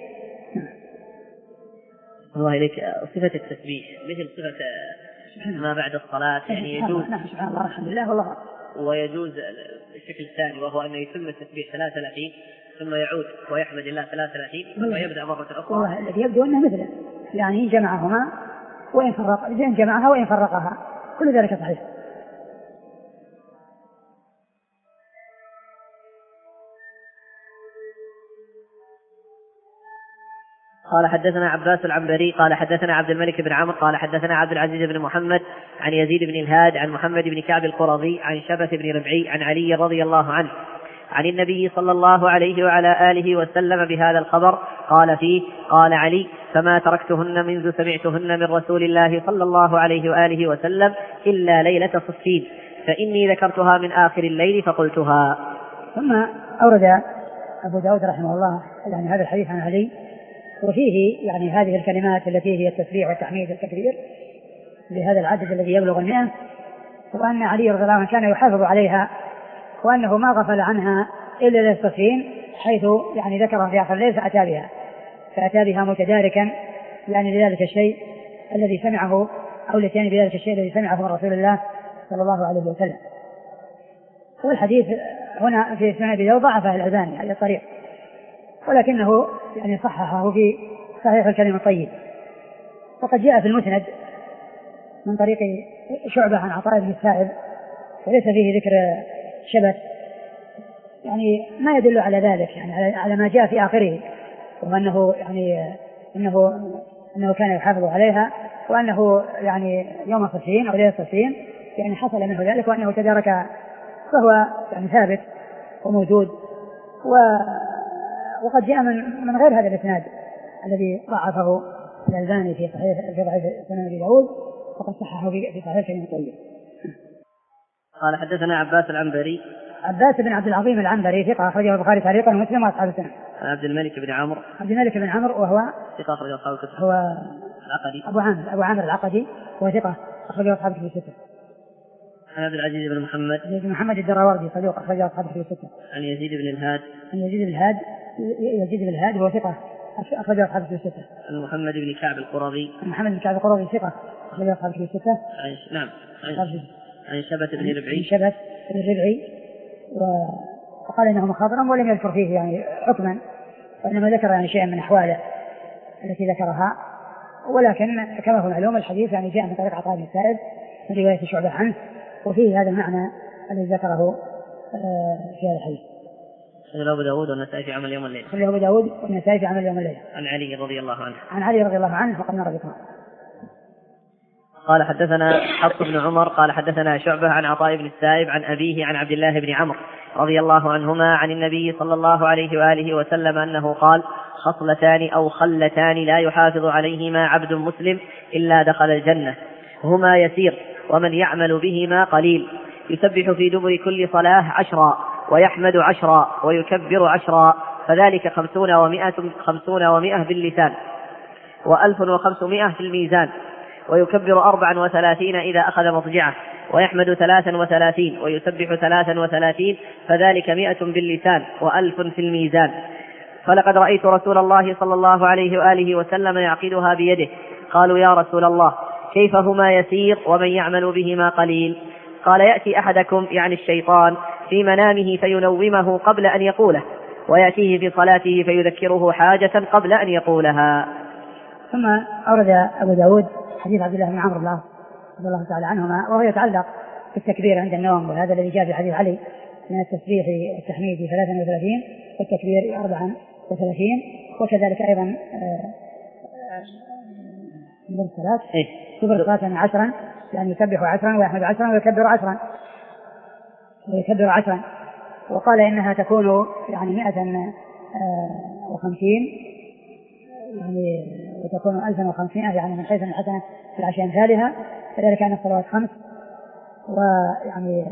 الله إليك صفة التسبيح مثل صفة ما بعد الصلاة، يعني يجوز نعم سبحان الله الحمد لله والله. ويجوز الشكل الثاني وهو أن يتم التسبيح ثلاث ثلاثين ثم يعود ويحمد الله ثلاث ثلاثين ثم يبدأ مرة أخرى. والله الذي يبدو أنه مثله، يعني جمعهما وإن فرق إن جمعها وإن فرقها كل ذلك صحيح. قال حدثنا عباس العنبري قال حدثنا عبد الملك بن عمرو قال حدثنا عبد العزيز بن محمد عن يزيد بن الهاد عن محمد بن كعب القرظي عن شبث بن ربعي عن علي رضي الله عنه عن النبي صلى الله عليه وعلى آله وسلم بهذا الخبر. قال فيه: قال علي: فما تركتهن منذ سمعتهن من رسول الله صلى الله عليه وآله وسلم إلا ليلة صفين، فإني ذكرتها من آخر الليل فقلتها. ثم أورد أبو داود رحمه الله يعني هذا الحديث عن علي، وفيه يعني هذه الكلمات التي هي التسبيح والتحميد والتكبير بهذا العدد الذي يبلغ المئة، وأن علي رضي الله عنه كان يحافظ عليها، وأنه ما غفل عنها إلا للتصفين، حيث يعني ذكرها في آخر الليل فأتى بها فأتى بها متداركا يعني لذلك الشيء الذي سمعه أو لتين بذلك الشيء الذي سمعه من رسول الله صلى الله عليه وسلم. والحديث هنا في سنن أبي داود ضعفه الألباني على الطريق، ولكنه يعني صححه في صحيح الكلم الطيب. وقد جاء في المسند من طريق شعبة عن عطاء بن السائب، وليس فيه ذكر شبث، يعني ما يدل على ذلك، يعني على ما جاء في آخره، وأنه يعني أنه أنه كان يحافظ عليها، وأنه يعني يوم صفين أو ليلة صفين يعني حصل منه ذلك، وأنه تدارك، فهو يعني ثابت وموجود. و وقد جاء من من غير هذا الإسناد الذي ضعفه الألباني في صحيح في صحيح سنن أبي داود، وقد صححه في صحيح ابن القيم. قال حدثنا عباس العنبري. عباس بن عبد العظيم العنبري ثقة أخرجه البخاري تعليقا ومسلم وأصحاب السنن. عبد الملك بن عمرو. عبد الملك بن عمرو وهو ثقة أخرجه أصحاب الكتب. هو العقدي. أبو عامر أبو عامر العقدي وهو ثقة أخرجه أصحاب الكتب الستة. عن عبد العزيز بن محمد. بن محمد الدراوردي صدوق أخرجه أصحاب الكتب الستة. عن يزيد بن الهاد. عن يزيد بن الهاد يزيد بن الهاد وهو ثقة أخرجه أصحاب الكتب الستة. عن محمد بن كعب القرظي. عن محمد بن كعب القرظي ثقة أخرجه أصحاب الكتب الستة. عن نعم عن, عن شبت بن ربعي. شبت بن ربعي وقال إنه مخاضرا ولم يذكر فيه يعني حكما، وإنما ذكر يعني شيئا من أحواله التي ذكرها، ولكن كما هو معلوم الحديث يعني جاء من طريق عطاء بن السائب من رواية شعبة عنه، وفيه هذا المعنى الذي ذكره في هذا الحديث. خرجه أبو داود والنسائي في عمل يوم الليلة. خرجه أبو داود والنسائي في عمل يوم الليلة. عن علي رضي الله عنه. عن علي رضي الله عنه وقد نرى ذكره. قال حدثنا حفص بن عمر قال حدثنا شعبة عن عطاء بن السائب عن أبيه عن عبد الله بن عمرو رضي الله عنهما عن النبي صلى الله عليه وآله وسلم أنه قال: خصلتان أو خلتان لا يحافظ عليهما عبد مسلم إلا دخل الجنة، هما يسير ومن يعمل بهما قليل، يسبح في دبر كل صلاة عشرا ويحمد عشرا ويكبر عشرا، فذلك خمسون ومائة, خمسون ومائة باللسان وألف وخمسمائة في الميزان، ويكبر أربعا وثلاثين إذا أخذ مضجعه، ويحمد ثلاثا وثلاثين ويسبح ثلاثا وثلاثين، فذلك مائة باللسان وألف في الميزان. فلقد رأيت رسول الله صلى الله عليه وآله وسلم يعقدها بيده. قالوا: يا رسول الله كيف هما يسير ومن يعمل بهما قليل؟ قال: يأتي أحدكم يعني الشيطان في منامه فينومه قبل أن يقوله، ويأتيه في صلاته فيذكره حاجة قبل أن يقولها. ثم أورد أبو داود حديث عبد الله بن عمرو الله رضي الله تعالى عنهما، وهو يتعلق بالتكبير عند النوم، وهذا الذي جاء في حديث علي من التسبيح والتحميد ثلاثا وثلاثين والتكبير أربعا وثلاثين، وكذلك أيضا من الصلاة كبر صلاة عشرا، يعني يسبح عشرا ويحمد عشرا ويكبر عشرا ويكبر عشرا. وقال إنها تكون يعني مائة وخمسين يعني وتكون ألفا وخمسين يعني من حيث الحسنة في العشر أمثالها، كذلك أن الصلوات خمس، ويعني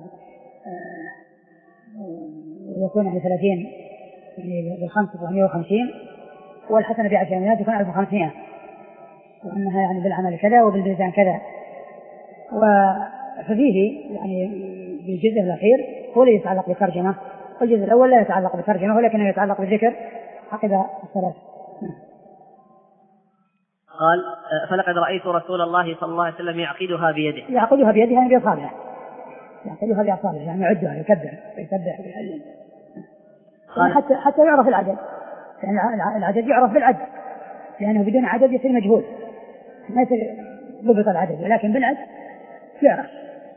ويكون يعني ثلاثين يعني بالخمس ومائة وخمسين، والحسنة في عشر أمثالها تكون ألف وخمسمائة، وأنها يعني بالعمل كذا وبالميزان كذا. وفيه يعني بالجزء الأخير هو الذي يتعلق بالترجمة، والجزء الأول لا يتعلق بالترجمة ولكنه يتعلق بالذكر عقب الصلاة. قال: فلقد رأيت رسول الله صلى الله عليه وسلم يعقدها بيده. يعقدها بيده يعني بأصابعه، يعقدها بأصابعه يعني يعدها يكبر ويسبح ويهلل حتى حتى يعرف العدد، يعني العدد يعرف بالعد، لأنه بدون عدد يصير مجهول، ما يصير ضبط العدد، ولكن بالعد يعرف.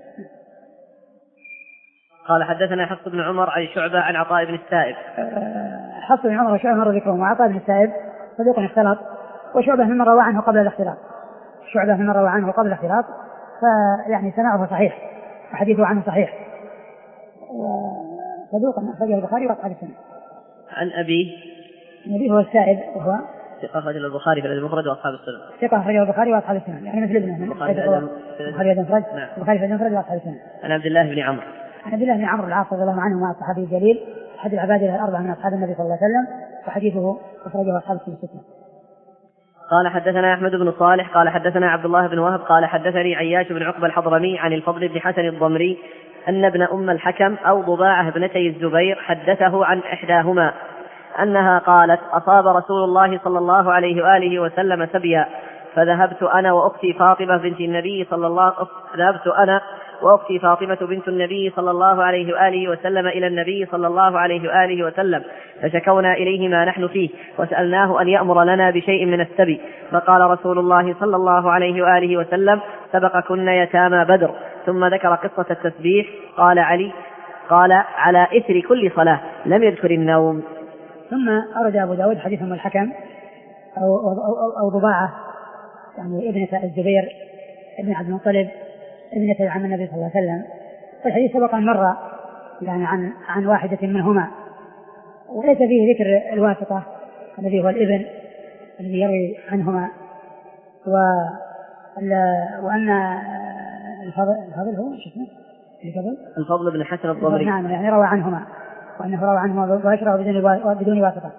قال: حدثنا حفص بن عمر عن شعبة عن عطاء بن السائب. حفص بن عمر وشعبة مر ذكرهم، وعطاء بن السائب صديق اختلط، وشعبة ممن روى عنه قبل الاختلاط، شعبة ممن روى عنه قبل الاختلاط، فيعني سماعه صحيح وحديثه عنه صحيح، وصدوق أخرجه البخاري وأصحاب السنن. عن أبيه. أبيه هو السائب وهو ثقة أخرجه البخاري في المفرد وأصحاب السنن. ثقة أخرجه البخاري وأصحاب السنن، يعني مثل ابنه البخاري في المفرد البخاري في المفرد وأصحاب السنن. عن عبد الله بن عمرو. عن عبد الله بن عمرو العاص رضي الله عنه مع الصحابي الجليل أحد العبادة الأربعة من أصحاب النبي صلى الله عليه وسلم، وحديثه أخرجه أصحاب السنن. قال: حدثنا أحمد بن صالح قال حدثنا عبد الله بن وهب قال حدثني عياش بن عقبة الحضرمي عن الفضل بن حسن الضمري أن ابن أم الحكم أو ضباعة ابنتي الزبير حدثه عن إحداهما أنها قالت: أصاب رسول الله صلى الله عليه وآله وسلم سبيا، فذهبت أنا وأختي فاطمة بنت النبي صلى الله ذهبت أنا وأختي فاطمة بنت النبي صلى الله عليه وآله وسلم إلى النبي صلى الله عليه وآله وسلم، فشكونا إليه ما نحن فيه، وسألناه أن يأمر لنا بشيء من السبي، فقال رسول الله صلى الله عليه وآله وسلم: سبقكن يتامى بدر. ثم ذكر قصة التسبيح. قال علي: قال: على إثر كل صلاة، لم يذكر النوم. ثم أرد أبو داود حديث أم الحكم أو, أو, أو, أو ضباعة يعني ابنة الزبير ابن عبد المطلب ابنة عم النبي صلى الله عليه وسلم. والحديث سبق أن مر يعني عن عن واحدة منهما، وليس فيه ذكر الواسطة الذي هو الابن الذي يروي عنهما، و وأن الفضل الفضل هو شو الفضل الفضل بن حسن الضمري نعم يعني روى عنهما، وأنه روى عنهما مباشرة بدون بدون واسطة.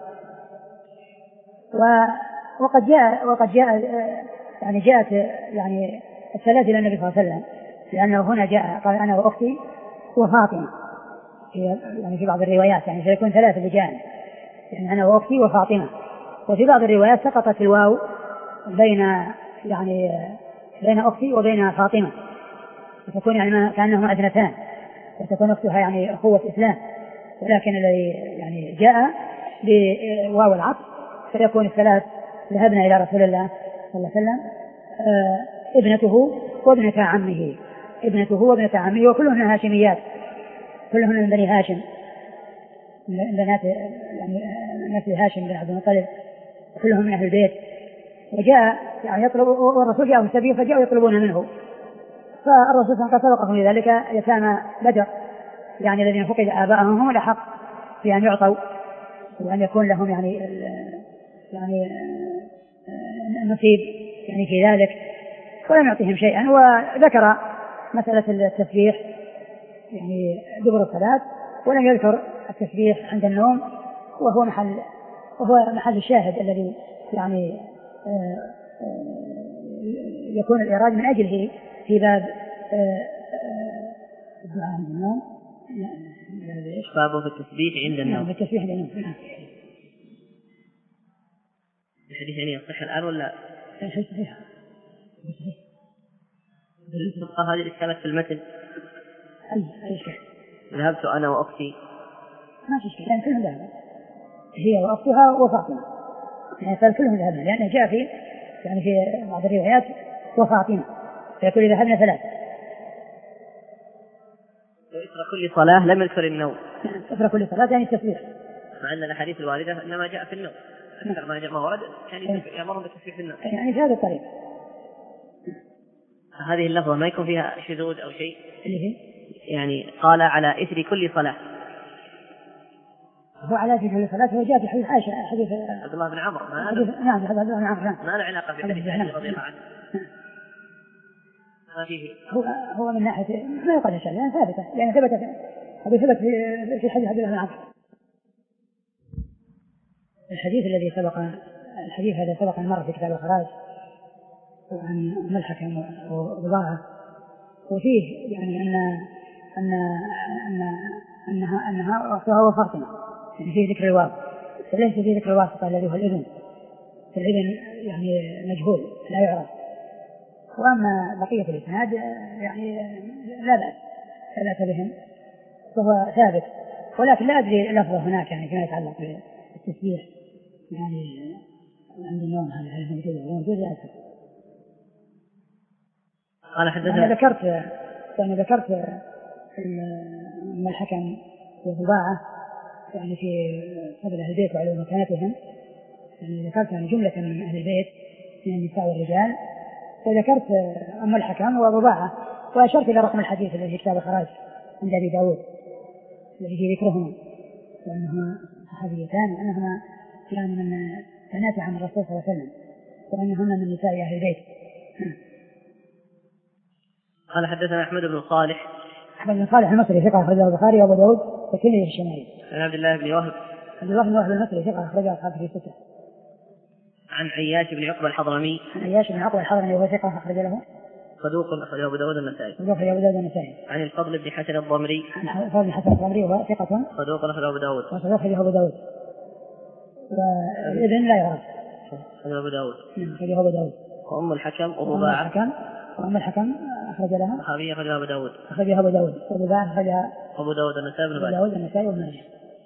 وقد جاء وقد جاء يعني جاءت يعني الثلاث إلى النبي صلى الله عليه وسلم، لأنه هنا جاء قال أنا وأختي وفاطمة يعني في بعض الروايات يعني سيكون ثلاث رجال يعني أنا وأختي وفاطمة. وفي بعض الروايات سقطت الواو بين يعني بين أختي وبين فاطمة، فتكون يعني كأنهما ابنتان، وتكون أختها يعني أخوة إسلام، ولكن الذي يعني جاء بواو العطف فيكون الثلاث ذهبنا إلى رسول الله صلى الله عليه وسلم آه ابنته وابنة عمه ابنته وابنة عمه وكلهن هاشميات، كلهن من بني هاشم بنات يعني نسل هاشم بن عبد المطلب، كلهم من أهل البيت. وجاء يعني يطلب والرسول جاءه السبيل فجاءوا يطلبون منه، فالرسول صلى الله عليه وسلم سبقهم لذلك يتامى بدر يعني الذين فقد آباءهم هم الأحق بأن يعطوا وأن يكون لهم يعني يعني النصيب يعني في ذلك، ولم يعطيهم شيئا. وذكر مسألة التسبيح يعني دبر الصلاة، ولم يذكر التسبيح عند النوم، وهو محل وهو محل الشاهد الذي يعني يكون الإيراد من أجله في باب الدعاء عند النوم. بابه في التسبيح عند النوم. في التسبيح عند النوم. الحديث يعني يصح الآن ولا؟ الحديث صحيح. تبقى هذه الإشكالات في المتن. أي أي إشكال. ذهبت أنا وأختي. ما في إشكال لأن كلهم ذهبوا، هي وأختها وفاطمة يعني كلهم ذهبنا، لأنه جاء في يعني في بعض الروايات وفاطمة فيقول إذا ذهبنا ثلاث. وإثر كل صلاة لم يذكر النوم. نعم إثر كل صلاة يعني التسبيح، مع أن الأحاديث الواردة إنما جاء في النوم أكثر ما جاء ما ورد يعني يأمرهم بالتسبيح في النوم يعني في هذا الطريق. هذه اللفظة ما يكون فيها شذوذ أو شيء يعني قال على إثر كل صلاة، هو على إثر كل صلاة. هو جاء في حديث عائشة حديث عبد الله بن عمرو نعم حديث عبد الله بن عمرو ما له علاقة بحديث عائشة رضي الله عنه. هو هو من ناحية ما يقال شيء لأن ثابتة لأن ثبت هذا ثبت في حديث عبد الله بن عمرو. الحديث الذي سبق الحديث هذا سبق المرة في كتاب الخراج عن أم الحكم وضباعة، وفيه يعني أن أن أن أنها أنها أختها وفاطمة يعني فيه ذكر الواو، وليس فيه ذكر الواسطة الذي هو الابن، فالابن يعني مجهول لا يعرف. وأما بقية الإسناد يعني لا بأس لا بأس بهم فهو ثابت، ولكن لا أدري لفظه هناك يعني فيما يتعلق بالتسبيح يعني عند النوم هذا هل موجود ولا موجود لا أدري. أنا حدثنا أنا ذكرت أنا ذكرت أم الحكم وضباعة يعني في قبل أهل البيت وعلى مكانتهم، يعني ذكرت يعني جملة من أهل البيت من النساء والرجال، وذكرت أم الحكم وضباعة، وأشرت إلى رقم الحديث الذي في كتاب الخراج عند أبي داود الذي في ذكرهما وأنهما صحابيتان وأنهما يعني من بنات عم الرسول صلى الله عليه وسلم وأنهما من نساء أهل البيت. قال حدثنا أحمد بن صالح أحمد بن صالح المصري ثقة أخرجه البخاري وأبو داود والترمذي في الشمالي. عن عبد الله بن وهب عبد الله بن وهب المصري ثقة أخرجه أصحابه في ستة. عن عياش بن عقبة الحضرمي عن عياش بن عقبة الحضرمي وهو ثقة أخرج له صدوق أخرجه أبو داود النسائي. صدوق أخرجه أبو داود النسائي. عن الفضل بن حسن الضمري عن الفضل بن حسن الضمري وهو ثقة صدوق أخرجه أبو داود وصدوق أخرجه أبو داود. والابن لا يعرف أخرجه أبو داود أخرجه أبو داود. وأم الحكم وضباعة الحكم وأم الحكم أخرج لها صحابية أخرجها أبو داود أخرجها أبو داود وضباعة أخرجها أبو داود النسائي بن أبو داود النسائي وابن ماجه.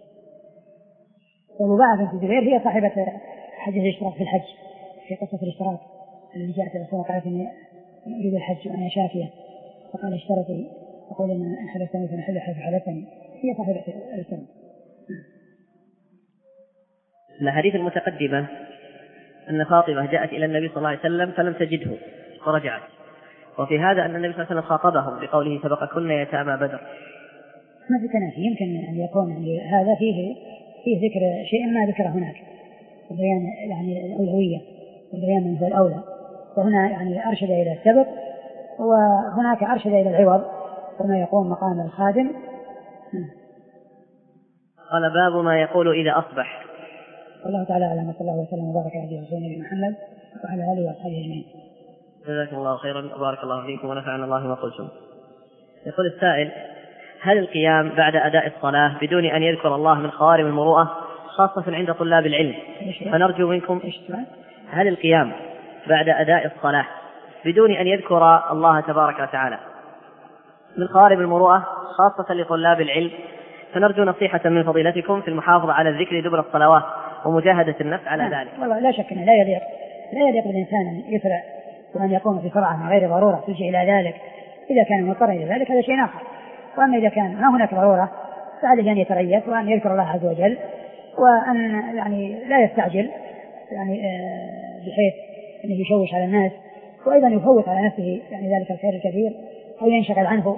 وضباعة بنت الزبير هي صاحبة حج الاشتراك في الحج في قصة الاشتراك الذي جاءت الرسول قالت إني أريد الحج وأنا شافية فقال اشترتي فقول إن حدثني فنحل حيث حدثني. هي صاحبة الاشتراك. الأحاديث المتقدمة أن فاطمة جاءت إلى النبي صلى الله عليه وسلم فلم تجده ورجعت، وفي هذا أن النبي صلى الله عليه وسلم خاطبهم بقوله سبقكن يتامى بدر. ما في تنافي، يمكن أن يكون يعني هذا فيه فيه ذكر شيء ما ذكره هناك، وبيان يعني الأولوية وبيان من هو الأولى، وهنا يعني أرشد إلى السبق وهناك أرشد إلى العوض وما يقوم مقام الخادم. قال باب ما يقول إذا أصبح. والله تعالى أعلم، صلى الله وسلم وبارك على رسولنا محمد وعلى آله وأصحابه أجمعين. جزاكم الله خيرا وبارك الله فيكم ونفعنا الله ما قلتم. يقول السائل: هل القيام بعد أداء الصلاة بدون أن يذكر الله من خوارم المروءة خاصة عند طلاب العلم؟ فنرجو منكم هل القيام بعد أداء الصلاة بدون أن يذكر الله تبارك وتعالى من خوارم المروءة خاصة لطلاب العلم؟ فنرجو نصيحة من فضيلتكم في المحافظة على الذكر دبر الصلوات ومجاهدة النفس على ذلك. والله لا شك أنه لا يليق لا يليق بالإنسان أن يسرع وأن يقوم بسرعة من غير ضرورة تلجئ إلى ذلك. إذا كان مضطرا إلى ذلك هذا شيء آخر، وأما إذا كان ما هناك ضرورة فعليه أن يتريث وأن يذكر الله عز وجل، وأن يعني لا يستعجل يعني بحيث أنه يشوش على الناس، وأيضا يفوت على نفسه يعني ذلك الخير الكثير أو ينشغل عنه.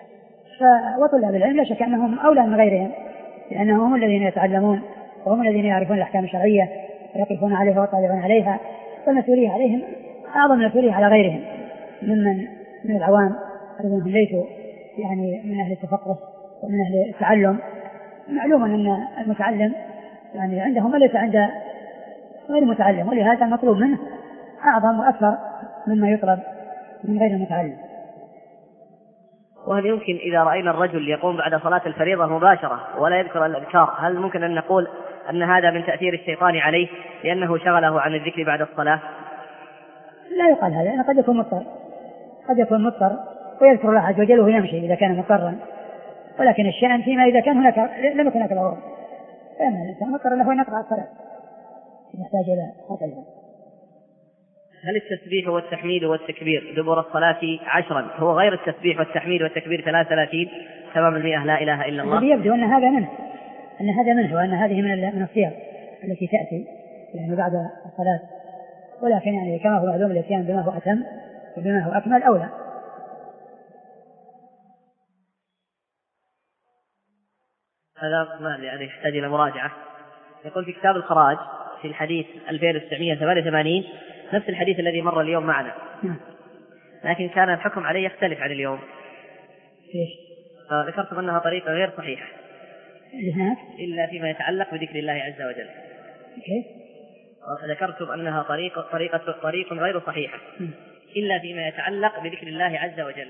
وطلاب العلم لا شك أنهم أولى من غيرهم، لأنهم هم الذين يتعلمون وهم الذين يعرفون الأحكام الشرعية ويقفون عليها ويطالعون عليها، والمسؤولية عليهم أعظم المسؤولية على غيرهم ممن من العوام الذين ليسوا يعني من أهل التفقه ومن أهل التعلم. معلوم أن المتعلم يعني عندهم وليس عند غير المتعلم، ولهذا المطلوب منه أعظم وأكثر مما يطلب من غير المتعلم. وهل يمكن إذا رأينا الرجل يقوم بعد صلاة الفريضة مباشرة ولا يذكر الأذكار، هل ممكن أن نقول أن هذا من تأثير الشيطان عليه لأنه شغله عن الذكر بعد الصلاة؟ لا يقال هذا، لأنه قد يكون مضطر قد يكون مضطر ويذكر الله عز وجل ويمشي إذا كان مضطرا، ولكن الشأن فيما إذا كان هناك لم يكن هناك ضرورة، فإن الإنسان مضطر له أن يقرأ الصلاة يحتاج إلى قطعها. هل التسبيح والتحميد والتكبير دبر الصلاة عشرا هو غير التسبيح والتحميد والتكبير ثلاث ثلاثين تمام المئة لا إله إلا الله؟ الذي يبدو أن هذا منه أن هذا منه وأن هذه من من الصيغ التي تأتي يعني بعد الصلاة، ولكن يعني كما هو معلوم الاتيان بما هو أتم وبما هو أكمل أولى. هذا ما يعني يحتاج إلى مراجعة. يقول في كتاب الخراج في الحديث ألفين وتسعمائة وثمانية وثمانين نفس الحديث الذي مر اليوم معنا، لكن كان الحكم عليه يختلف عن اليوم. فذكرتم أنها طريقة غير صحيحة إلا فيما يتعلق بذكر الله عز وجل. ذكرتم أنها طريقة طريقة طريق غير صحيحة إلا فيما يتعلق بذكر الله عز وجل.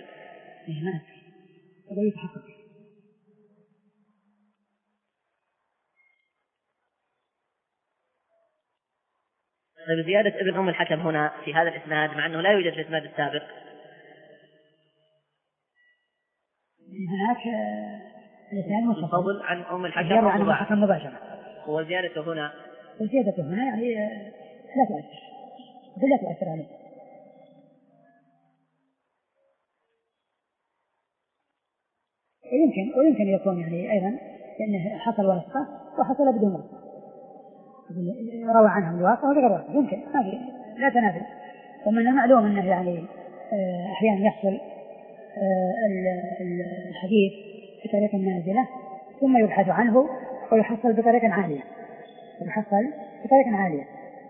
طيب زيادة ابن أم الحكم هنا في هذا الإسناد مع أنه لا يوجد في الإسناد السابق. هناك الإسناد الفضل عن أم الحكم عن الحكم مباشرة، وزيادته هنا وزيادته هنا يعني لا تؤثر لا تؤثر عليه. ويمكن ويمكن يكون يعني أيضا لأنه حصل واسطة وحصل بدون واسطة، روى عنهم الواسطة وغير واسطة، يمكن هذه لا تنافي. ومن المعلوم أنه يعني أحيانا يحصل الحديث بطريقة نازلة ثم يبحث عنه ويحصل بطريقة عالية ويحصل بطريقة عالية.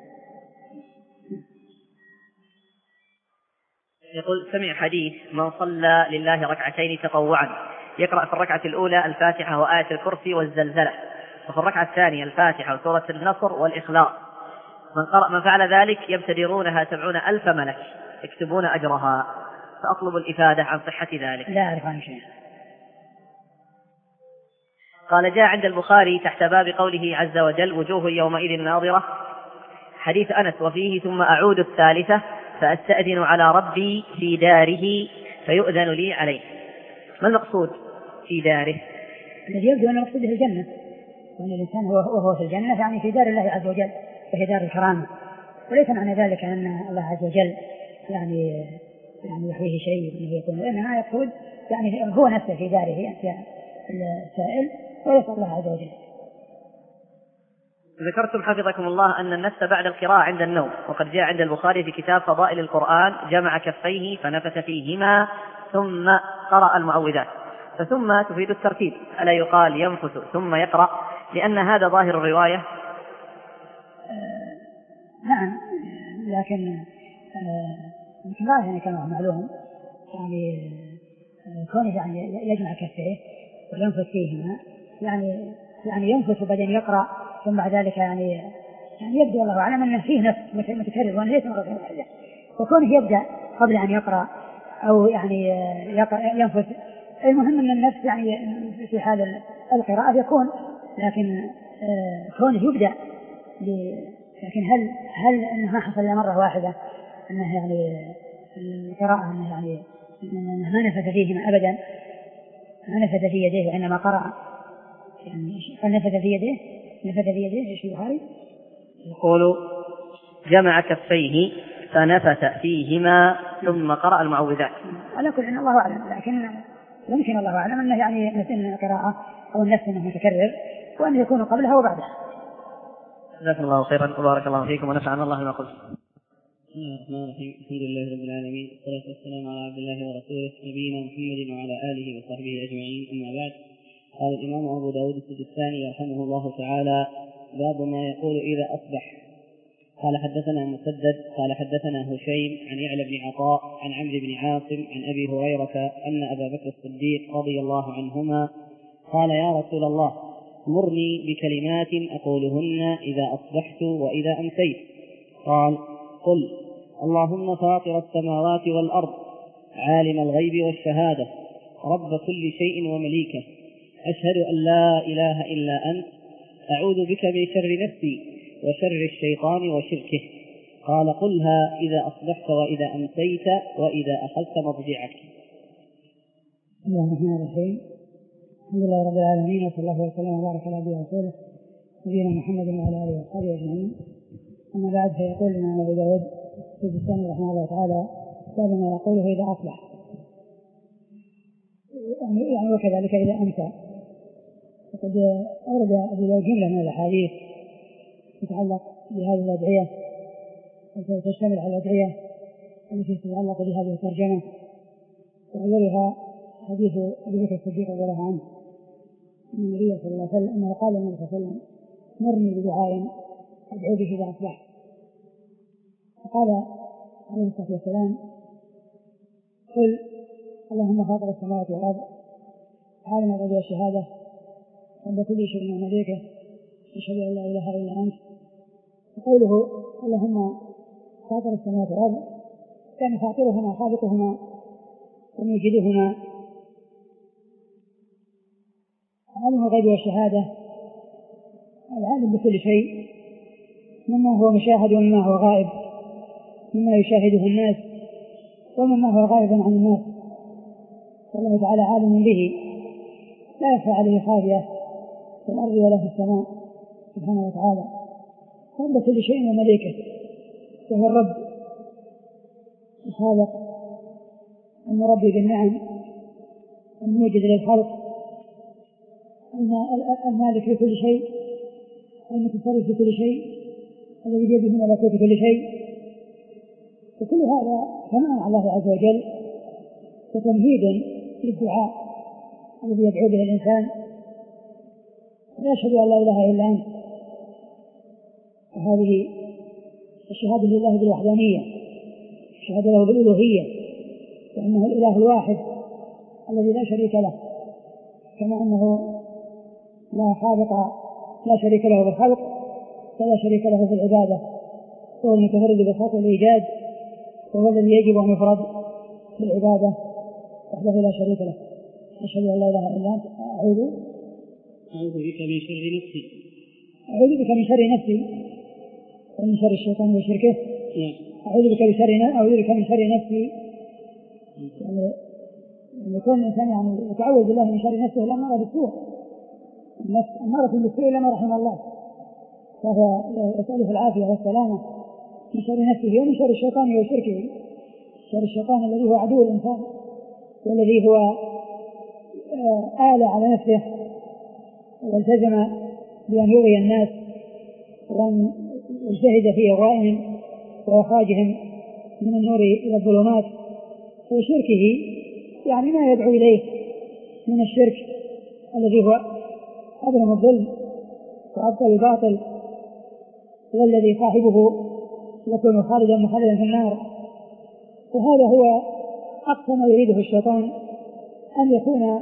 يقول سمع حديث من صلى لله ركعتين تطوعا يقرأ في الركعة الأولى الفاتحة وآية الكرسي والزلزلة، وفي الركعة الثانية الفاتحة وسورة النصر والإخلاص، من قرأ من فعل ذلك يبتدرونها سبعون ألف ملك يكتبون أجرها، فأطلب الإفادة عن صحة ذلك. لا أعرف عن شيء. قال جاء عند البخاري تحت باب قوله عز وجل وجوه يومئذ ناظرة حديث أنس وفيه ثم أعود الثالثة فأستأذن على ربي في داره فيؤذن لي عليه. ما المقصود في داره؟ الذي يبدو أن المقصود في الجنة، وأن الإنسان وهو في الجنة يعني في دار الله عز وجل وهي دار الكرامة، وليس معنى ذلك أن الله عز وجل يعني يعني يحويه شيء أنه يكون، إنما يقصد يعني هو نفسه في داره أنت السائل ويسأل الله عز وجل. ذكرتم حفظكم الله أن النفس بعد القراءة عند النوم، وقد جاء عند البخاري في كتاب فضائل القرآن جمع كفيه فنفث فيهما ثم قرأ المعوذات، فثم تفيد الترتيب، ألا يقال ينفث ثم يقرأ لأن هذا ظاهر الرواية؟ آه نعم، لكن القراءة يعني كما هو معلوم يعني آه كونه يعني يجمع كفيه وينفث فيهما يعني يعني ينفث وبعدين يقرأ ثم بعد ذلك يعني يعني يبدو الله أعلم أنه فيه نفس متكرر وأنه ليس مرة واحدة، وكونه يبدأ قبل أن يقرأ أو يعني ينفث، المهم أن النفس يعني في حال القراءة يكون، لكن كونه يبدأ، لكن هل هل أنه ما حصل مرة واحدة أنه يعني القراءة أنه يعني أنه ما نفث فيهما أبدا، ما نفث في يديه وإنما قرأ يعني فنفث في يديه نفث في يديه ايش البخاري؟ يقول جمع كفيه فنفث فيهما ثم قرأ المعوذات. على كل إن الله أعلم، لكن يمكن الله أعلم أنه يعني مثل القراءة أو النفس أنه متكرر وأن يكون قبلها وبعدها. جزاكم الله خيرا وبارك الله فيكم ونفعنا الله بما قلت. بسم الله الرحمن الرحيم، الحمد لله رب العالمين، والصلاة والسلام على عبد الله ورسوله نبينا محمد وعلى آله وصحبه أجمعين، أما بعد. قال الإمام أبو داود السجستاني رحمه الله تعالى: باب ما يقول إذا أصبح. قال حدثنا مسدد قال حدثنا هشيم عن يعلى بن عطاء عن عمرو بن عاصم عن أبي هريرة أن أبا بكر الصديق رضي الله عنهما قال: يا رسول الله، مرني بكلمات أقولهن إذا أصبحت وإذا أمسيت. قال: قل: اللهم فاطر السماوات والأرض، عالم الغيب والشهادة، رب كل شيء ومليكه، أشهد أن لا إله إلا أنت، أعوذ بك من شر نفسي وشر الشيطان وشركه. قال: قلها إذا أصبحت وإذا أمسيت وإذا أخذت مضجعك. بسم الله الرحمن الرحيم، الحمد لله رب العالمين، وصلى الله وسلم وبارك على عبده ورسوله نبينا محمد وعلى آله وصحبه أجمعين. أما بعد، فيقول الإمام أبو داود السجستاني رحمه الله تعالى: باب ما يقوله إذا أصبح، يعني وكذلك إذا أمسى. وقد أورد أبو داود جملة من الأحاديث تتعلق بهذه الأدعية وتشتمل على الأدعية التي تتعلق بهذه الترجمة، وأولها حديث أبي بكر الصديق رضي الله عنه أن النبي صلى الله عليه وسلم أنه قال النبي صلى الله عليه وسلم: مرني بدعاء أدعو به إذا أصبحت. فقال عليه الصلاة والسلام: قل: اللهم فاطر السماوات والأرض، عالم الغيب والشهادة، رب كل شيء ومليكه، أشهد أن لا إله إلا أنت. وقوله اللهم فاطر السماوات والأرض كان فاطرهما خالقهما وموجدهما، عالم الغيب والشهادة العالم بكل شيء، مما هو مشاهد ومما هو غائب، مما يشاهده الناس ومما هو غائب عن الناس، والله تعالى عالم به لا يخفى عليه خافية في الأرض ولا في السماء سبحانه وتعالى، رب كل شيء ومليكه، وهو الرب الخالق المربي بالنعم الموجد للخلق المالك لكل شيء المتصرف في كل شيء الذي بيده ملكوت كل شيء. وكل هذا ثناء على الله عز وجل وتمهيد للدعاء الذي يدعو به الإنسان: ويشهد أن لا إله إلا أنت. وهذه الشهادة لله بالوحدانية، الشهادة له بالألوهية، وأنه الإله الواحد الذي لا شريك له، كما أنه لا خالق لا شريك له بالخلق ولا شريك له في العبادة، هو المتفرد بالخلق والإيجاد، وهو الذي يجب أن يفرد بالعبادة وحده لا شريك له. أشهد أن لا إله إلا أنت، أعوذ أعوذ بك من شر نفسي أعوذ بك من شر نفسي ومن شر الشيطان وشركه. أعوذ بك من شر أعوذ بك من شر نفسي، يعني يكون الإنسان يعني يتعوذ بالله من شر نفسه الأمارة بالسوء، النفس أمارة بالسوء لما رحم الله، فهو يسأله العافية والسلامة من شر نفسه ومن شر الشيطان وشركه. شر الشيطان الذي هو عدو الإنسان والذي هو آل على نفسه والتزم بأن يغوي الناس وأن يجتهد في إغوائهم وإخراجهم من النور إلى الظلمات، وشركه يعني ما يدعو إليه من الشرك الذي هو أظلم الظلم وأبطل الباطل، والذي صاحبه يكون خالدا مخلدا في النار. وهذا هو أقصى ما يريده الشيطان، أن يكون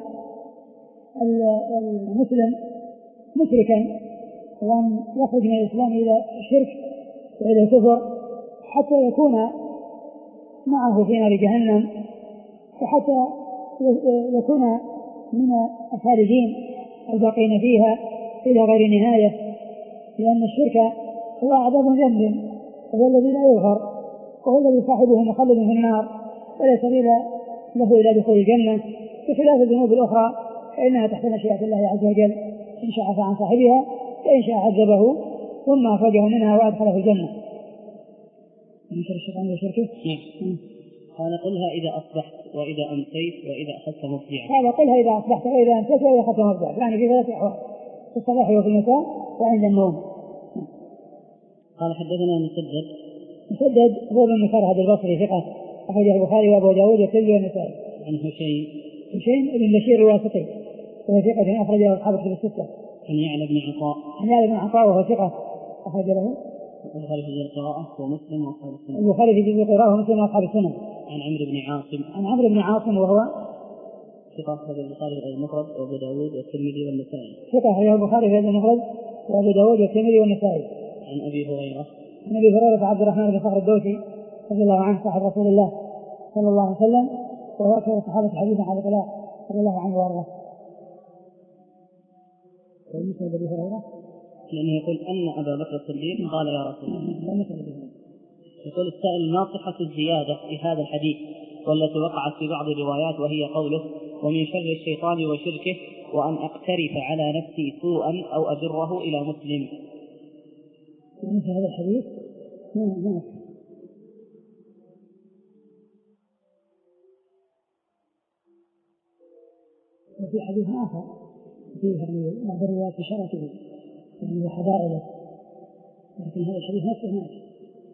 المسلم مشركا وأن يخرج من الإسلام إلى الشرك وإلى الكفر حتى يكون معه في نار جهنم، وحتى يكون من الخالدين الباقين فيها إلى غير نهاية، لأن الشرك هو أعظم ذنب وهو الذي لا يغفر، وهو الذي صاحبه مخلد في النار ولا سبيل له إلى دخول الجنة، بخلاف الذنوب الأخرى فإنها تحت مشيئة الله عز وجل، إن شاء عفى عن صاحبها وإن شاء عذبه ثم أخرجه منها وأدخله الجنة. نشر الشيطان لشركه. قال قلها إذا أصبحت وإذا أمسيت وإذا أخذت مضجعا. قال قلها إذا أصبحت وإذا أمسيت وإذا أخذت مضجعا، يعني في ثلاث أحوال: في الصباح وفي المساء وعند النوم. قال حدثنا مسدد. مسدد هو بن مسرهد البصري ثقة، أخرجه البخاري وأبو داود والترمذي والنسائي. عن هشيم. هشيم بن بشير الواسطي وهو ثقة أخرجه أصحاب الكتب الستة. عن يعلى بن عطاء. عن يعلى بن عطاء وهو ثقة أخرج له البخاري في جزء القراءة ومسلم وأصحاب السنن. البخاري في جزء القراءة ومسلم وأصحاب السنن. عن عمرو بن عاصم. عن عمرو بن عاصم وهو ثقة أخرج البخاري في المفرد وأبو داود والترمذي والنسائي. ثقة أخرجه البخاري في المفرد وأبو داود والترمذي والنسائي. عن أبي هريرة. عن أبي هريرة عبد الرحمن بن صخر الدوسي رضي الله عنه صاحب رسول الله صلى الله عليه وسلم، وهو أكثر الصحابة حديثا على الإطلاق رضي الله عنه وارضاه. ويسأل أبي هريرة لأنه يقول أن أبا بكر الصديق قال يا رسول الله. يقول السائل: ما صحة الزيادة في هذا الحديث والتي وقعت في بعض الروايات وهي قوله: ومن شر الشيطان وشركه وأن أقترف على نفسي سوءا أو أجره إلى مسلم. في هذا الحديث ما ما وفي حديث آخر فيه يعني بعض الروايات بشرته يعني وحبائله، لكن هذا الحديث نفسه ما.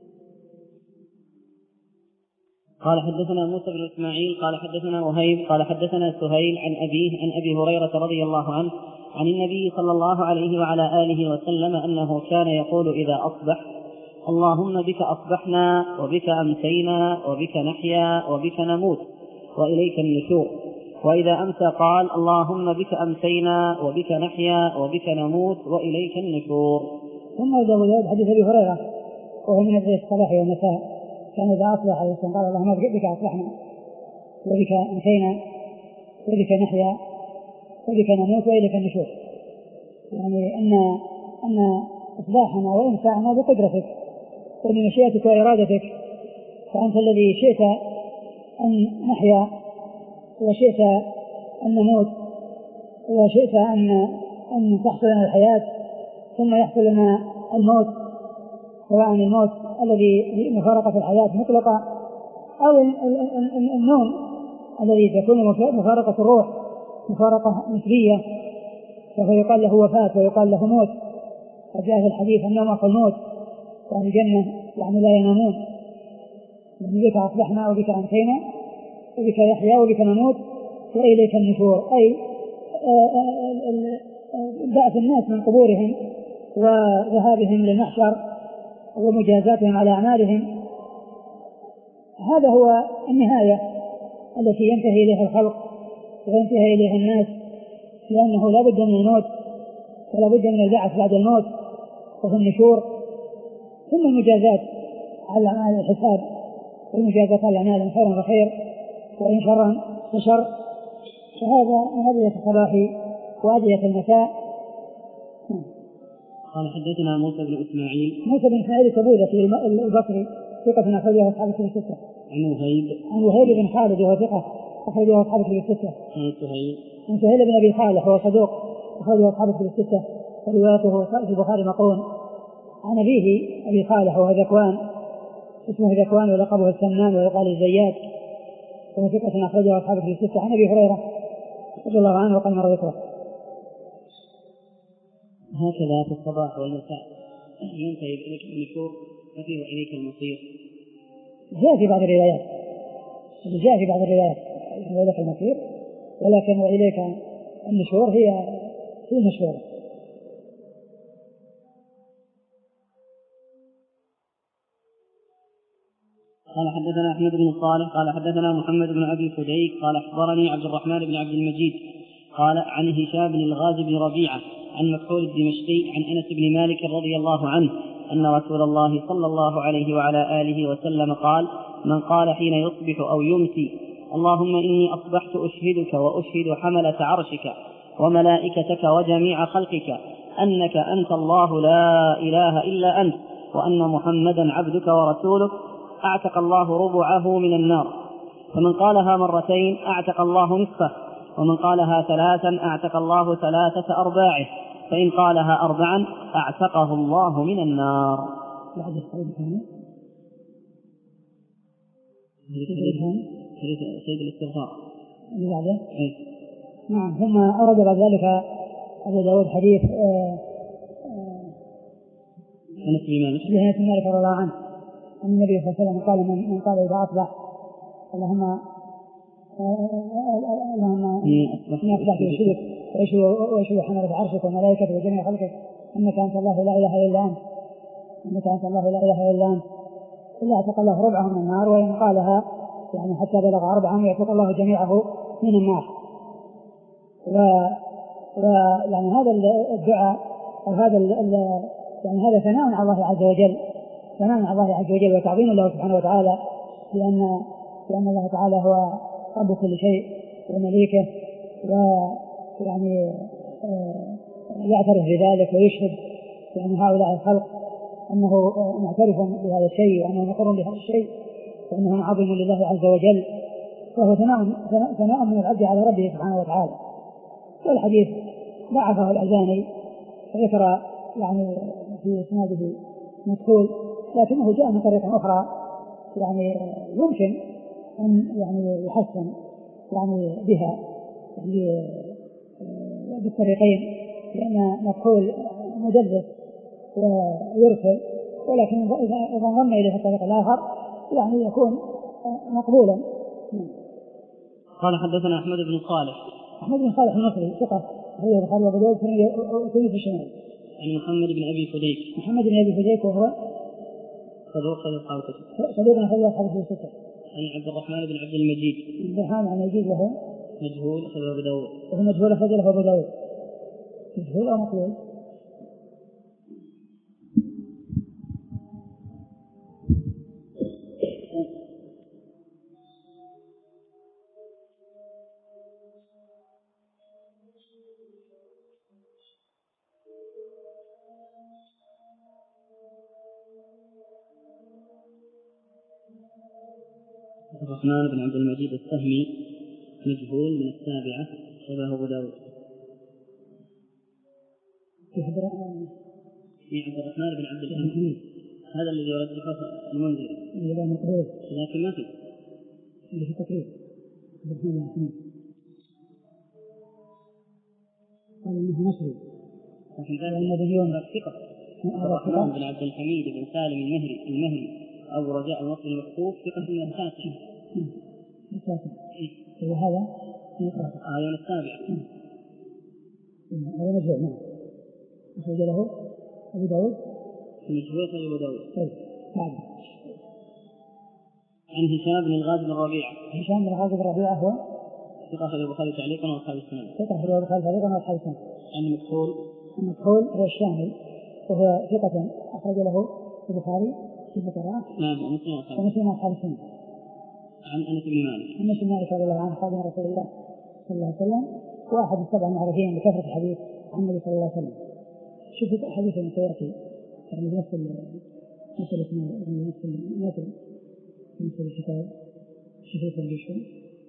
قال حدثنا موسى بن إسماعيل قال حدثنا وهيب قال حدثنا سهيل عن أبيه عن أبي هريرة رضي الله عنه عن النبي صلى الله عليه وعلى آله وسلم أنه كان يقول إذا أصبح: اللهم بك أصبحنا وبك أمسينا وبك نحيا وبك نموت وإليك النشور. وإذا أمسى قال: اللهم بك أمسينا وبك نحيا وبك نموت وإليك النشور. ثم أبو داود حديث أبي هريرة وهو من أدعية الصباح والمساء، كان إذا أصبح قال: اللهم بك أصبحنا وبك أمسينا وبك نحيا وبك نموت وإليك النشور. يعني أن أن إصباحنا وإمساءنا بقدرتك وبمشيئتك وإرادتك، فأنت الذي شئت أن نحيا وشئت أن نموت وشئت أن أن تحصل لنا الحياة ثم يحصل لنا الموت، سواء الموت الذي مفارقة الحياة مطلقة أو النوم الذي تكون مفارقة الروح مفارقة نسبية، فهو يقال له وفاة ويقال له موت. وجاء في الحديث: النوم كالموت، يعني الجنة يعني لا ينامون. يعني بك أصبحنا وبك أمسينا وبك يحيا وبك نموت وإليك النشور، أي بعث الناس من قبورهم وذهابهم للمحشر ومجازاتهم على أعمالهم. هذا هو النهاية التي ينتهي إليها الخلق وينتهي إليها الناس، لأنه لا بد من الموت ولا بد من البعث بعد الموت وهو النشور، ثم المجازات على أعمال الحساب والمجازات على أعمال خيرا فخير وإن شرا فشر. فهذا من أدعية الصباح وأدعية المساء. قال حدثنا موسى بن إسماعيل. موسى بن إسماعيل التبوذكي البصري ثقة أخرجه أصحاب الكتب الستة. عن وهيب. عن وهيب بن خالد وهو ثقة أخرجه أصحاب الكتب الستة. عن سهيل. عن سهيل بن أبي صالح وهو صدوق أخرجه أصحاب الكتب الستة وروايته في البخاري مقرون. عن أبيه أبي صالح وهو ذكوان اسمه ذكوان ولقبه السمان ويقال الزيات وهو ثقة أخرجه أصحاب الكتب الستة. عن أبي هريرة رضي الله عنه وقال مر ذكره. هكذا في الصباح والمساء ينتهي إليك النشور ففي وإليك المصير. جاء في بعض الروايات جاء في بعض الروايات وإليك المصير، ولكن وإليك النشور هي هي مشهورة. قال حدثنا أحمد بن صالح قال حدثنا محمد بن أبي فديك قال أخبرني عبد الرحمن بن عبد المجيد قال عن هشام بن الغازي بن ربيعة عن مكحول الدمشقي عن أنس بن مالك رضي الله عنه أن رسول الله صلى الله عليه وعلى آله وسلم قال: من قال حين يصبح أو يمسي: اللهم إني أصبحت أشهدك وأشهد حملة عرشك وملائكتك وجميع خلقك أنك أنت الله لا إله إلا أنت وأن محمدا عبدك ورسولك، أعتق الله ربعه من النار. فمن قالها مرتين أعتق الله نصفه، ومن قالها ثلاثا أعتق الله ثلاثة أرباعه، فإن قالها أربعا أعتقه الله من النار. سيد الاستغفار. نعم. ثم أورد بعد ذلك أبو داود حديث أنس بن مالك رضي الله عنه أن النبي صلى الله عليه وسلم قال: من قال إذا أصبح اللهم اللهم إني أصبحت أشهدك وأشهد حملة عرشك وملائكتك وجميع خلقك أنك أنت الله لا إله إلا أنت أنك أنت الله لا إله إلا أنت إلا أعتق الله ربعه من النار، وإن قالها يعني حتى بلغ أربعا يعتق الله جميعه من النار. ويعني هذا الدعاء أو هذا يعني هذا ثناء على الله عز وجل، ثناء على الله عز وجل وتعظيم الله سبحانه وتعالى، لأن لأن الله تعالى هو رب كل شيء ومليكه، ويعني يعترف بذلك ويشهد يعني هؤلاء الخلق أنه معترف بهذا الشيء وأنه مقر بهذا الشيء وأنه عظيم لله عز وجل، وهو ثناء ثناء من العبد على ربه سبحانه وتعالى. والحديث ضعفه الألباني وذكر يعني في إسناده مدخول، لكنه جاء من طريقة أخرى يعني يمكن أن يعني يحسن يعني بها يعني بالطريقين، لأن مدخول مدلس ويرسل، ولكن إذا انضم إليه الطريق الآخر يعني يكون مقبولا. قال حدثنا أحمد بن صالح أحمد بن صالح المصري ثقة أخرجه البخاري وأبو داود في الشمال. عن محمد بن أبي فديك محمد بن أبي فديك وهو صدوق أصحاب الكتب صدوق أخرجه أصحاب الكتب. عن عبد الرحمن بن عبد المجيد عبد الرحمن بن المجيد وهو مجهول أخرجه أبو داود وهو مجهول أخرجه أبو داود مجهول أو مقبول. الرحمن بن عبد المجيد السهمي مجهول من السابعة شبه أبو داود. في عبد الرحمن بن عبد الحميد هذا الذي يرجحه المنذري لكن ما في اللي في التقريب عبد الرحمن بن حميد قال إنه مصري لكن ذلك النبيون ثقة. الرحمن بن عبد الحميد بن سالم المهري المهري أبو رجاء المصري المكتوب ثقة من التاسع. وهذا هذا من السابع. هذا مجهول. نعم. أخرج له أبو داود. مجهول أخرج أبو داود. طيب. بعد. عن هشام بن الغازي بن ربيعة. هشام بن الغازي بن ربيعة هو ثقة أخرج البخاري تعليقا وأصحاب السنن. ثقة أخرج البخاري تعليقا وأصحاب السنن. عن مكحول. المكحول هو الشامي وهو ثقة أخرج له البخاري في القراءة. نعم. ومسلم وأصحاب السنن. عن أنس بن مالك. أنس بن مالك رضي الله عنه خادم رسول الله صلى الله عليه وسلم، واحد السبع المعروفين بكثرة الحديث عن النبي صلى الله عليه وسلم. شوفوا الحديث من سيأتي يعني نفس نفس الاسم نفس المثل نفس الكتاب. شوفوا الحديث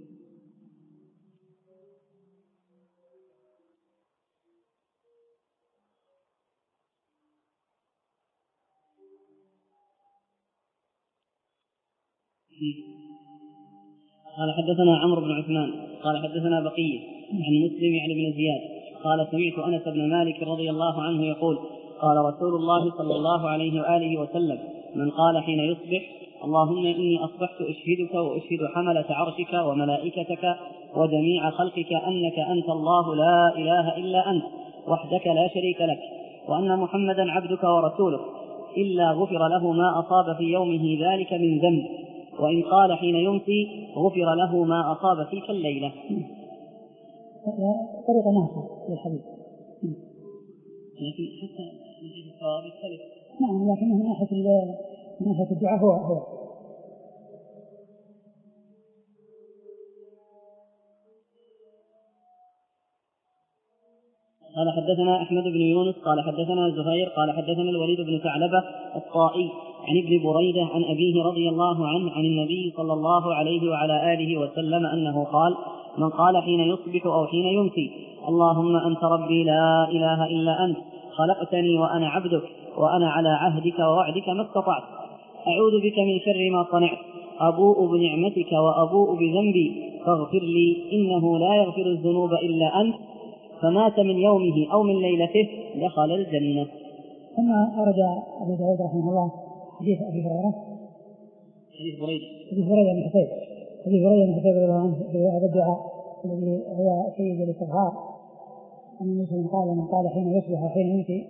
قال حدثنا عمرو بن عثمان قال حدثنا بقية عن مسلم يعني بن زياد قال سمعت أنس بن مالك رضي الله عنه يقول قال رسول الله صلى الله عليه وآله وسلم: من قال حين يصبح: اللهم إني أصبحت أشهدك وأشهد حملة عرشك وملائكتك وجميع خلقك أنك أنت الله لا إله إلا أنت وحدك لا شريك لك، وأن محمدا عبدك ورسولك، إلا غفر له ما أصاب في يومه ذلك من ذنب، وإن قال حين يمسي غفر له ما أصاب تلك الليلة. طريقة ناصر للحديث، لكن حتى نجد الثواب يختلف. نعم، لكنه من ناحية من ناحية الدعاء هو هو قال حدثنا أحمد بن يونس قال حدثنا زهير قال حدثنا الوليد بن ثعلبة الطائي عن ابن بريدة عن أبيه رضي الله عنه عن النبي صلى الله عليه وعلى آله وسلم أنه قال: من قال حين يصبح أو حين يمسي: اللهم أنت ربي لا إله إلا أنت خلقتني وأنا عبدك وأنا على عهدك ووعدك ما استطعت، أعوذ بك من شر ما صنعت، أبوء بنعمتك وأبوء بذنبي فاغفر لي إنه لا يغفر الذنوب إلا أنت، فمات من يومه أو من ليلته دخل الجنة. ثم أرد أبو داود رحمه الله حديث أبي هريرة حديث بريدة حديث بريدة بن حصيب حديث بريدة بن حصيب رضي الله عنه بهذا الدعاء الذي هو سيد الاستغفار، أن النبي صلى الله عليه وسلم قال: من قال حين يصبح وحين يمسي: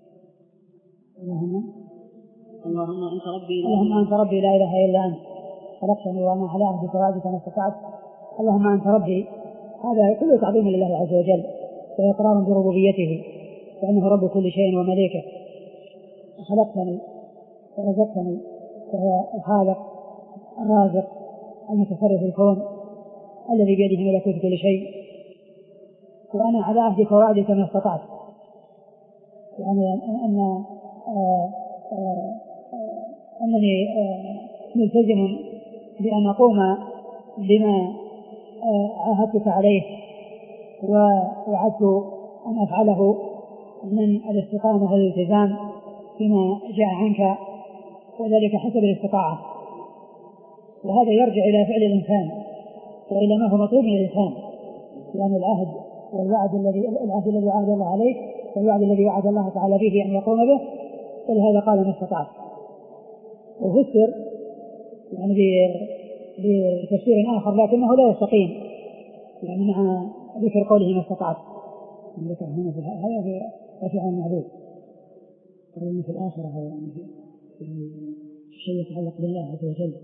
اللهم اللهم أنت ربي لا اللهم أنت ربي لا إله إلا أنت خلقتني وأنا على عهدك ووعدك ما استطعت، اللهم أنت ربي. هذا كله تعظيم لله عز وجل وإقرار بربوبيته وأنه رب كل شيء ومليكه، خلقتني ورزقتني وهو الخالق الرازق المتصرف في الكون الذي بيده ملكوت كل شيء، وأنا على عهدك ووعدك ما استطعت، يعني أن آآ آآ أنني ملتزم بأن أقوم بما عاهدتك عليه ووعدت أن أفعله من الاستقامة والالتزام فيما جاء عنك، وذلك حسب الاستطاعة. وهذا يرجع إلى فعل الإنسان وإلى ما هو مطلوب من الإنسان، لأن العهد والوعد الذي العهد الذي وعد الله عليه والوعد الذي وعد الله تعالى به أن يقوم به، ولهذا قال ما استطعت. وفسر يعني بتفسير آخر لكنه لا يستقيم، يعني مع ذكر قوله ما استطعت، ذكر هنا في هذا في رفع المعبود، قال في الآخرة هو يعني شيء يتعلق بالله عز وجل.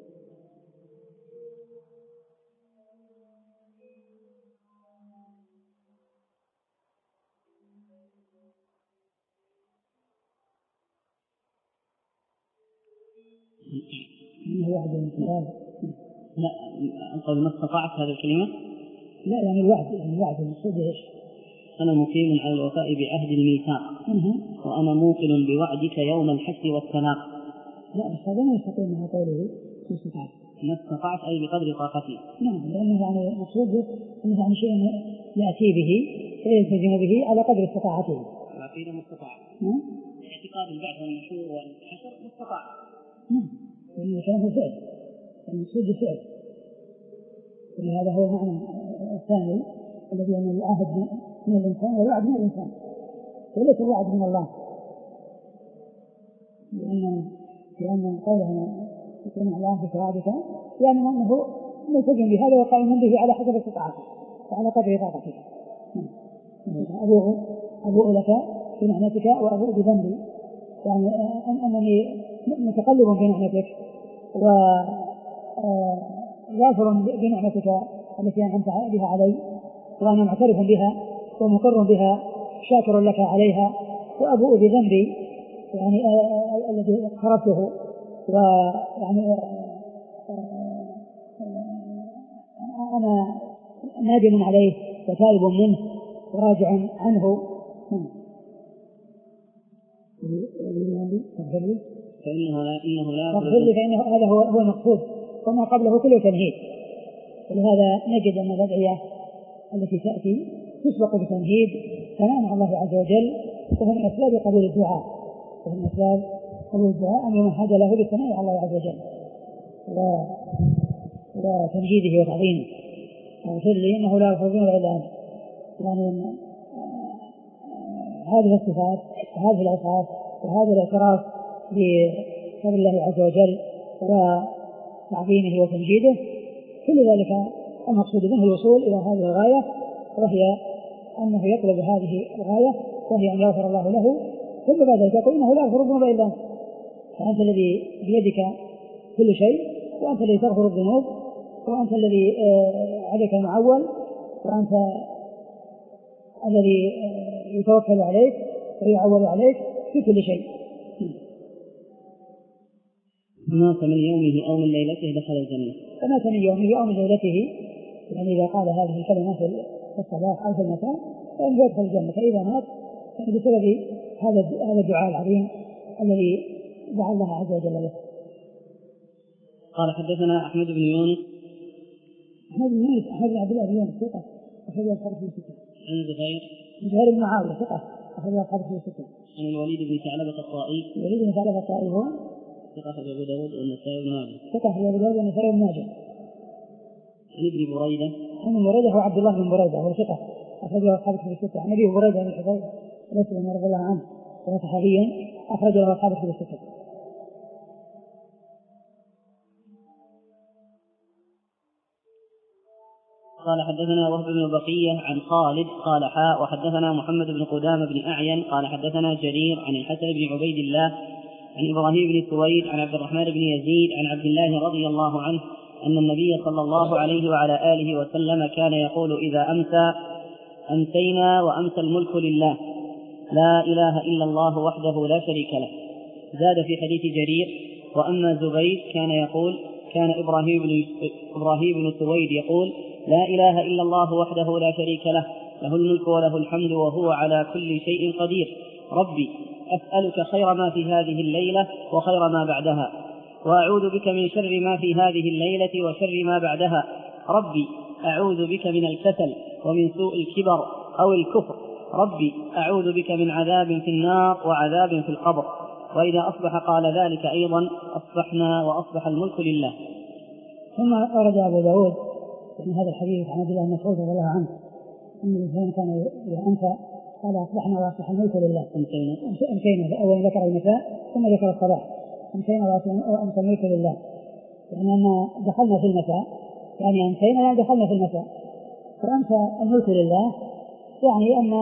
إنه وعد الانتقال. لا أنت ما استطعت هذه الكلمة؟ لا يعني الوعد، يعني الوعد المقصود ايش؟ أنا مقيم على الوفاء بعهد الميثاق وأنا موقن بوعدك يوم الحشر والسلام. لا بس هذا ما يستطيع مع قوله ما استطعت. ما استطعت أي بقدر طاقتي. نعم، لأنه يعني مقصود أنه يعني شيء يأتي به ويلتزم به على قدر استطاعته. العقيدة مستطاع. نعم. اعتقاد البعث والنشور والحشر مستطاع. نعم. لأنه كلامه فعل، المقصود فعل، ولهذا هو المعنى الثاني الذي أن العهد من الإنسان والوعد من الإنسان وليس الوعد من الله، لأن لأن قوله يكون على عهدك ووعدك يعني أنه ملتزم بهذا وقائم به على حسب استطاعته وعلى قدر طاقته. أبوء أبوء لك بنعمتك وأبوء بذنبي، يعني أنني متقلب بنعمتك وغافر بنعمتك التي أنعمت بها علي، وأنا معترف بها ومقر بها شاكر لك عليها، وأبوء بذنبي يعني الذي اقترفته، ويعني أنا نادم عليه وتائب منه وراجع عنه. فإنه لا إنه لا فاغفر لي فإنه هذا هو هو المقصود، وما قبله كله تمهيد. ولهذا نجد أن الأدعية التي تأتي تسبق بتمهيد ثناء على الله عز وجل، وهو من أسباب قبول الدعاء وهو من أسباب قبول الدعاء أن يمهد له بالثناء على الله عز وجل وتمجيده وتعظيمه. اغفر لي إنه لا يغفر إلا أنت، يعني هذه الصفات وهذه الأوصاف وهذا الاعتراف بفضل الله عز وجل وتعظيمه وتمجيده، كل ذلك المقصود منه الوصول إلى هذه الغاية، وهي أنه يطلب هذه الغاية وهي أن يغفر الله له، ثم بعد ذلك يقول إنه لا يغفر الذنوب إلا أنت، فأنت الذي بيدك كل شيء، وأنت الذي تغفر الذنوب، وأنت الذي عليك المعول، وأنت الذي يتوكل عليك ويعول عليك في كل شيء. مات من يومه أو من ليلته دخل الجنة. فمات من يومه أو من ليلته، يعني إذا قال هذه الكلمة في الصباح أو في المساء فإنه يدخل الجنة، فإذا مات يعني بسبب هذا هذا الدعاء العظيم الذي دعا الله عز وجل له. قال حدثنا أحمد بن يونس. أحمد بن يونس أحمد بن عبد الله بن يونس ثقة أخرج أصحابه في الستة. عن زهير زهير بن معاوية ثقة أخرج أصحابه في الستة. عن الوليد بن ثعلبة الطائي. الوليد بن ثعلبة الطائي هو ثقة أخرج أبو داود والنسائي بن ماجه. ثقة أخرج أبو داود والنسائي بن ماجه. عن ابن بريدة. عن بريدة هو عبد الله بن بريدة هو ثقة أخرج أصحابه في الستة. عن أبي بريدة بن الحصير الأسلمي رضي الله عنه وهو صحابي أخرج له أصحابه في الستة. قال حدثنا وهب بن بقية عن خالد قال حاء وحدثنا محمد بن قدامة بن أعين قال حدثنا جرير عن الحسن بن عبيد الله عن إبراهيم بن سويد عن عبد الرحمن بن يزيد عن عبد الله رضي الله عنه أن النبي صلى الله عليه وعلى آله وسلم كان يقول إذا أمسى أمسينا وأمسى الملك لله لا إله إلا الله وحده لا شريك له. زاد في حديث جرير وأما زبيد كان يقول كان إبراهيم بن, إبراهيم بن سويد يقول لا إله إلا الله وحده لا شريك له له الملك وله الحمد وهو على كل شيء قدير. ربي أسألك خير ما في هذه الليلة وخير ما بعدها، وأعوذ بك من شر ما في هذه الليلة وشر ما بعدها. ربي أعوذ بك من الكسل ومن سوء الكبر أو الكفر. ربي أعوذ بك من عذاب في النار وعذاب في القبر. وإذا أصبح قال ذلك أيضا أصبحنا وأصبح الملك لله. ثم أورد أبو داود من هذا الحديث عن عبد الله بن مسعود رضي الله عنه أن الإنسان كان إذا أمسى قال أصبحنا وأصبح الملك لله. أمسينا أمسينا أولا ذكر المساء ثم ذكر الصباح. أمسينا وأمسى الملك لله، يعني أن دخلنا في المساء، يعني أمسينا يعني دخلنا في المساء، فأمسى الملك لله يعني أن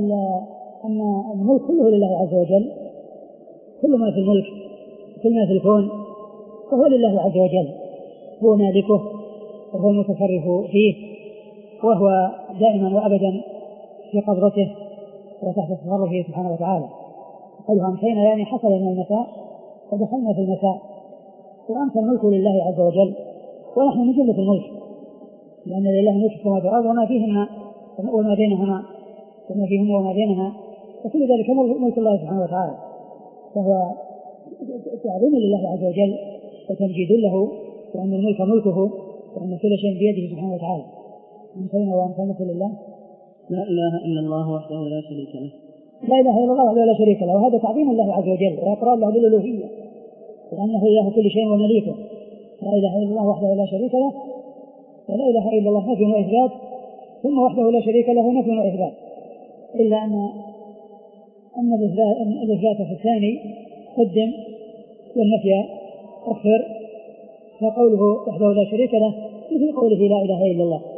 أن الملك كله لله عز وجل، كل ما في الملك كل ما في الكون فهو لله عز وجل، هو مالكه وهو المتصرف فيه، وهو دائما وأبدا في قبضته وتحت تصرفه سبحانه وتعالى. قالوا أمسينا يعني حصل من المساء ودخلنا في المساء، وأمسى الملك لله عز وجل، ونحن من جملة الملك، لأن لله ملك السماوات والأرض وما فيهن وما بينهما وما فيهن وما بينها، وكل ذلك ملك الله سبحانه وتعالى، فهو تعظيم لله عز وجل وتمجيد له، وأن الملك ملكه وأن كل شيء بيده سبحانه وتعالى. أمسينا وأمسى الملك لله لا إله إلا الله وحده لا شريك له لا إله إلا الله وحده لا شريك له، وهذا تعظيم الله عز وجل وإقرار له بالألوهية وأنه إله كل شيء ومليكه. لا إله إلا الله وحده لا شريك له، ولا إله إلا الله نفي وإثبات، ثم وحده لا شريك له نفي وإثبات، إلا أن أن الإثبات في الثاني قدم والنفي أخر، فقوله وحده لا شريك له مثل قوله لا إله إلا الله.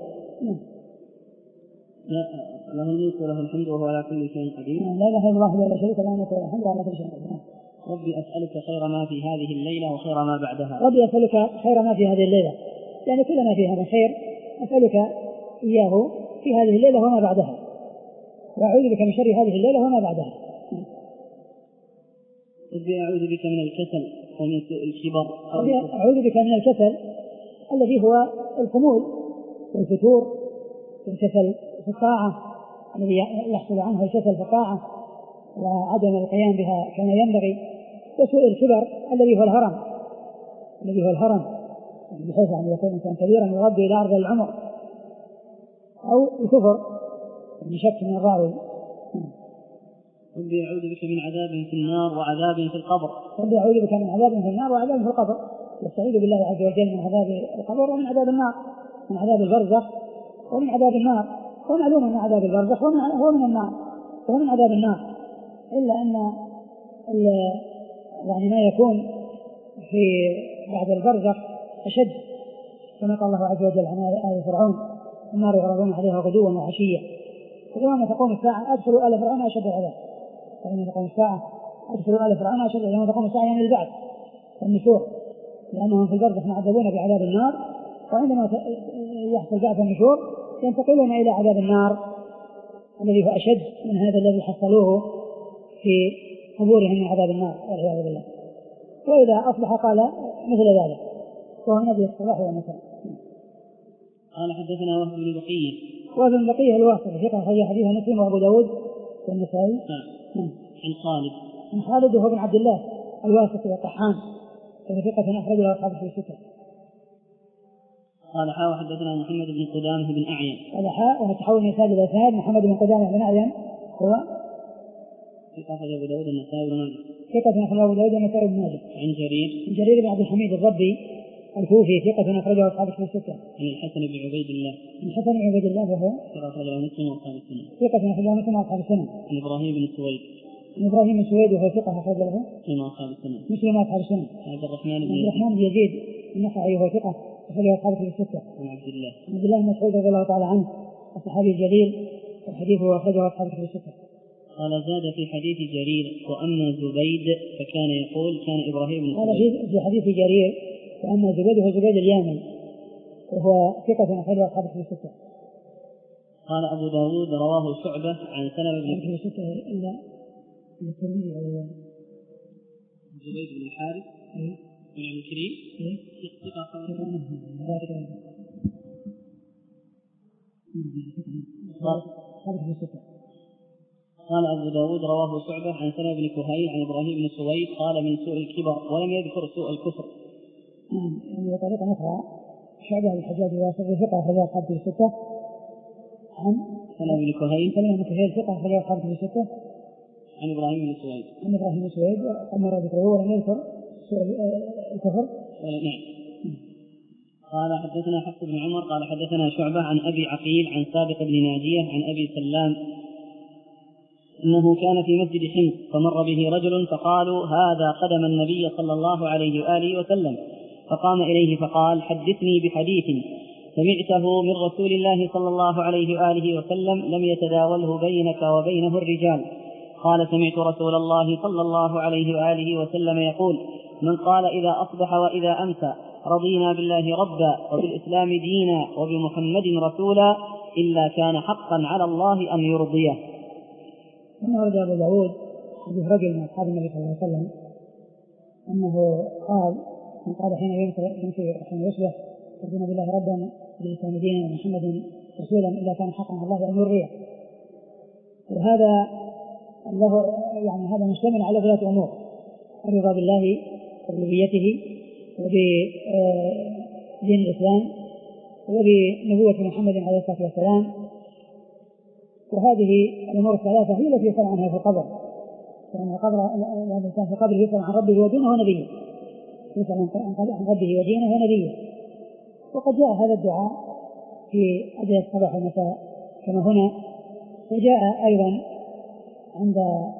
لا له الملك وله الحمد وهو على كل شيء قدير. لا إله إلا الله ولا شريك له وله الحمد وهو على كل شيء قدير. ربي أسألك خير ما في هذه الليلة وخير ما بعدها. ربي أسألك خير ما في هذه الليلة، يعني كل ما فيها من خير أسألك إياه في هذه الليلة وما بعدها، وأعوذ بك من شر هذه الليلة وما بعدها. ربي أعوذ بك من الكسل ومن سوء الكبر. ربي أعوذ بك من الكسل الذي هو الخمول والفتور، والكسل في الطاعة الذي يحصل عنه الكسل في الطاعة وعدم القيام بها كما ينبغي، وسوء الكبر الذي هو الهرم الذي هو الهرم بحيث أن يكون إنسان كبيرا يربي إلى أرض العمر، أو الكفر بشك من الراوي. ربي أعوذ بك من عذاب في النار وعذاب في القبر. ربي أعوذ بك من عذاب في النار وعذاب في القبر، يستعيذ بالله عز وجل من عذاب القبر ومن عذاب النار، من عذاب البرزخ ومن عذاب النار، ومعلوم أن عذاب البرزخ هو من النار وهو من عذاب النار، إلا أن يعني ما يكون في بعد البرزخ أشد، كما قال الله عز وجل عن آل فرعون النار يعرضون عليها غدوا وعشيا، ويوم تقوم الساعة أدخلوا آل فرعون أشد العذاب. يوم تقوم الساعة أدخلوا آل فرعون أشد، يوم تقوم الساعة يعني البعث والنشور، لأنهم في البرزخ معذبون بعذاب النار، وعندما يحصل بعث النشور ينتقلون إلى عذاب النار الذي هو أشد من هذا الذي حصلوه في قبورهم من عذاب النار والعياذ بالله. وإذا أصبح قال مثل ذلك، وهو نبي الصباح والمساء. قال حدثنا وهب بن بقية. وهب بن بقية الواسطي ثقة أخرج حديثه مسلم وأبو داود والنسائي. نعم. عن خالد. عن خالد وهو بن عبد الله الواسطي الطحان، وهو ثقة أخرج له أصحاب في ستة. قال حاء وحدثنا محمد بن قدامة بن أعين. قال حاء وتحول مثال الإسناد محمد بن قدامة بن أعين هو ثقة أخرج أبو داود النسائي بن ماجه. ثقة أخرج أبو داود النسائي بن ماجه. عن جرير. عن جرير بن عبد الحميد الربي الكوفي ثقة أخرجه أصحاب في ستة. عن الحسن بن عبيد الله. عن الحسن بن عبيد الله وهو ثقة أخرجه مسلم وأصحاب السنة. ثقة أخرجه مسلم وأصحاب السنة. عن إبراهيم بن سويد. عن إبراهيم بن سويد وهو ثقة أخرج له مسلم وأصحاب السنة. مسلم وأصحاب السنة. عن عبد الرحمن بن عبد الرحمن بن يزيد النخعي وهو ثقة أخرجه أصحاب في ستة. عن عبد الله. عبد الله بن مسعود رضي الله تعالى عنه الصحابي الجليل وحديثه أخرجه أصحاب في ستة. قال زاد في حديث جرير وأما زبيد فكان يقول كان إبراهيم بن قال في حديث جرير وأما زبيد هو زبيد اليامي وهو ثقة أخرجه أصحاب في ستة. قال أبو داود رواه شعبة عن سلمة بن في ستة إلا الترمذي أو زبيد بن الحارث بن عبد الكريم ثقة أخرجه في ستة. قال أبو داود رواه شعبة عن سلمة بن كهيل عن إبراهيم بن سويد قال من سوء الكبر ولم يذكر سوء الكفر. نعم يعني بطريقة أخرى شعبة الحجاج الواسطي ثقة أخرجه أصحاب في ستة. عن سلمة بن كهيل سلمة بن كهيل ثقة أخرجه أصحاب في ستة. عن إبراهيم بن سويد عن إبراهيم بن سويد أمر ذكره ولم يذكر سوء الكفر. نعم. قال حدثنا حفص بن عمر قال حدثنا شعبة عن أبي عقيل عن سابق بن ناجية عن أبي سلام أنه كان في مسجد حمص فمر به رجل فقالوا هذا قدم النبي صلى الله عليه وآله وسلم، فقام إليه فقال حدثني بحديث سمعته من رسول الله صلى الله عليه وآله وسلم لم يتداوله بينك وبينه الرجال. قال سمعت رسول الله صلى الله عليه وآله وسلم يقول من قال إذا أصبح وإذا أمسى رضينا بالله ربا وبالإسلام دينا وبمحمد رسولا إلا كان حقا على الله أن يرضيه. ثم ورد أبو داود حديث رجل من أصحاب النبي صلى الله عليه وسلم أنه قال من قال حين يمسي حين يصبح رضينا بالله ربا وبالإسلام دينا ومحمد رسولا إلا كان حقا على الله أن يرضيه. وهذا له يعني هذا مشتمل على ثلاث أمور: الرضا بالله وربوبيته وبدين الإسلام وبنبوة محمد عليه الصلاة والسلام. وهذه الأمور الثلاثة هي التي يسأل عنها في القبر، لأن القبر الإنسان في القبر يسأل عن ربه ودينه ونبيه، يسأل عن ربه ودينه ونبيه. وقد جاء هذا الدعاء في أدعية الصباح والمساء كما هنا، وجاء أيضا عند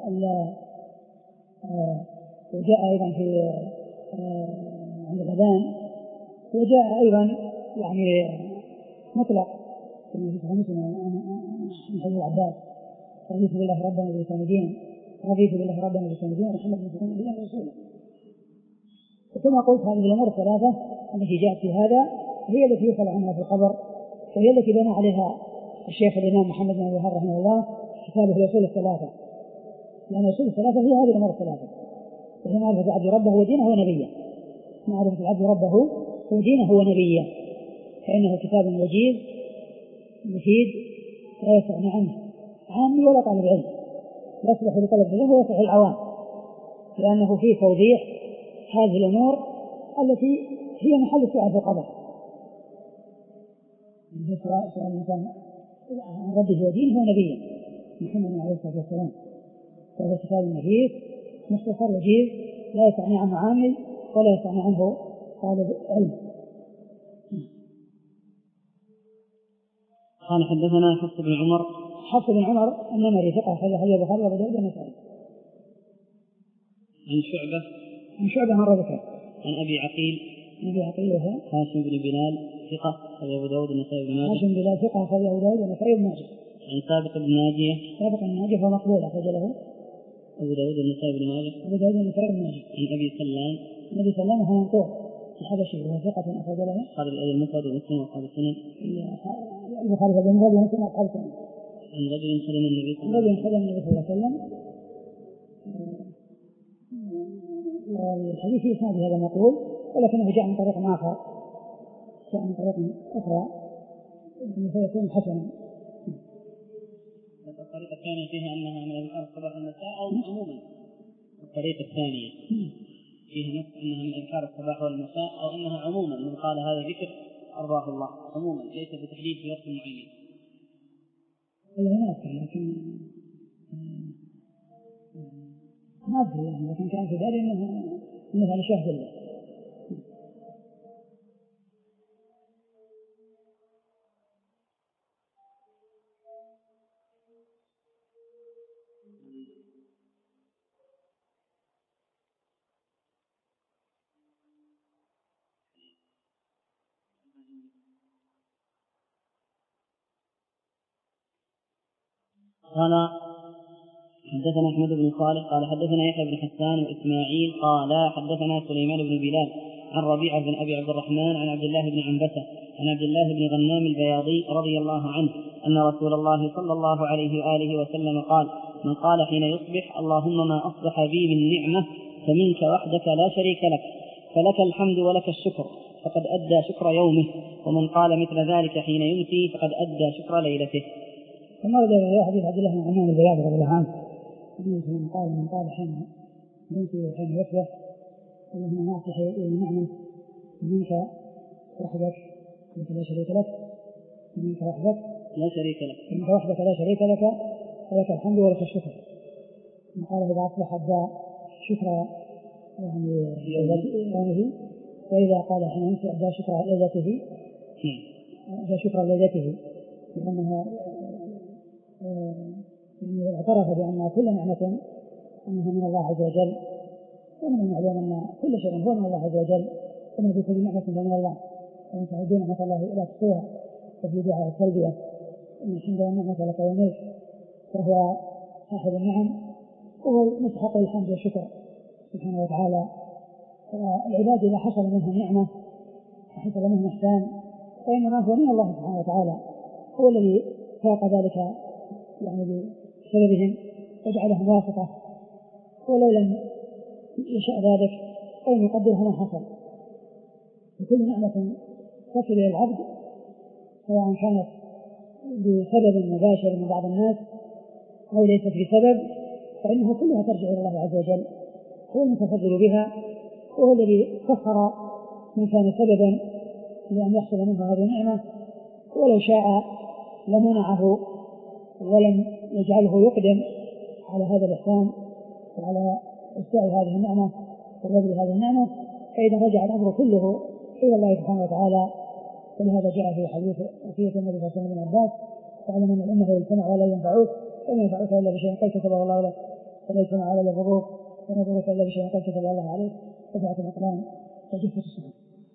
وجاء أيضا في عند الأذان، وجاء أيضا يعني مطلق كما في صحيح مسلم من حديث العباس رضيت بالله ربا وبالإسلام دينا رضيت بالله ربا وبالإسلام دينا ومحمد رسولا. وكما قلت هذه الأمور الثلاثة التي جاءت في هذا هي التي يسأل عنها في القبر، وهي التي بنى عليها الشيخ الإمام محمد بن عبد الوهاب رحمه الله كتابه الأصول الثلاثة، لأن الأصول الثلاثة هي هذه الأمور الثلاثة، وهي معرفة العبد ربه ودينه ونبيه. معرفة العبد ربه ودينه ونبيه، فإنه كتاب وجيز مفيد لا يستغني عنه عامي ولا طالب علم، يصلح لطلب العلم ويصلح العوام، لأنه فيه توضيح هذه الأمور التي هي محل السؤال في القبر. سؤال الإنسان عن ربه ودينه ونبيه محمد عليه الصلاة والسلام، فهو كتاب نفيس مختصر وجيز لا يستغني عنه عامي ولا يستغني عنه طالب علم. قال حدثنا حفص بن عمر حفص بن عمر النمري ثقة أخرجه البخاري وأبو داود والنسائي. عن شعبة عن شعبة مرة ذكر. عن أبي عقيل أبي عقيل وهو هاشم بن بلال ثقة أخرج أبو داود والنسائي بن ماجه. هاشم بن بلال ثقة أخرج أبو داود والنسائي بن ماجه. عن ثابت بن ناجية ثابت بن ناجية هو مقبول أخرج له أبو داود والنسائي بن ماجه. أبو داود والنسائي بن ماجه. عن أبي سلام النبي صلى الله عليه وسلم هو منقول الحبشي وهو ثقة أخرج له أصحاب الأدب المفرد ومسلم وأصحاب السنن. البخاري في المفرد ومسلم وأصحاب السنن. عن رجل خدم النبي صلى الله عليه وسلم. رجل خدم النبي صلى الله عليه وسلم. والحديث في إسناد هذا مقبول ولكنه جاء من طريق آخر جاء من طريق أخرى فيكون حسنا. الطريقة الثانية فيها أنها من أذكار الصباح والمساء أو عموما. الطريقة الثانية فيها نص أنها من أذكار الصباح والمساء أو أنها عموما من قال هذا ذكر أرضاه الله عموما ليس بتحديد في وقت معين. والله ما أذكر لكن ما أذكر يعني لكن كان في بالي أنه أنه على شهد الله. قال حدثنا أحمد بن صالح قال حدثنا يحيى بن حسان وإسماعيل قال حدثنا سليمان بن بلال عن ربيعة بن أبي عبد الرحمن عن عبد الله بن عنبسة عن عبد الله بن غنام البياضي رضي الله عنه أن رسول الله صلى الله عليه وآله وسلم قال من قال حين يصبح اللهم ما أصبح بي من نعمة فمنك وحدك لا شريك لك فلك الحمد ولك الشكر فقد أدى شكر يومه ومن قال مثل ذلك حين يمسي فقد أدى شكر ليلته. ثم ورد حديث عبد الله بن غنام البياضي رضي الله عنه من قال من قال حين يمسي وحين يصبح اللهم ما أصبح بي نعمة منك وحدك لا شريك لك منك وحدك لا شريك لك منك وحدك لا شريك لك ولك الحمد ولك الشكر. من قال إذا أصبح أدى شكر يعني يومه وإذا قال حين يمسي أدى شكر ليلته أدى شكر ليلته لأنها اعترف بأن كل نعمة أنها من الله عز وجل ومن المعلوم أن كل شيء هو من الله عز وجل وما بكل نعمة فمن الله وإن تعدوا نعمة الله إلى تحصوها وفي دعاء التلبية إن الحمد والنعمة لك والملك فهو صاحب النعم وهو مستحق الحمد والشكر سبحانه وتعالى. العباد إذا حصل منهم نعمة وحصل منهم إحسان فإنما هو من الله سبحانه وتعالى هو الذي فاق ذلك يعني بسببهم وجعلهم واسطة ولو لم يشاء ذلك ولم يقدره ما حصل. وكل نعمة تصل إلى العبد سواء كانت بسبب مباشر من بعض الناس أو ليست بسبب فإنها كلها ترجع إلى الله عز وجل هو المتفضل بها وهو الذي سخر من كان سببا لأن يحصل منه هذه النعمة ولو شاء لمنعه ولم يجعله يقدم على هذا الإحسان وعلى إستاء هذه النعمة وبذل هذه النعمة فإذا رجع الأمر كله إلى الله سبحانه وتعالى. ولهذا جاء في حديث وصية النبي صلى الله عليه وسلم بن عباس واعلم أن الأمة يجتمع ولا ينفعوك لم ينفعوك إلا بشيء قد كتبه الله لك ولا يجتمع على الضروب ولا يضرك إلا بشيء قد كتبه الله عليك رفعت الأقلام وجفت الصحف.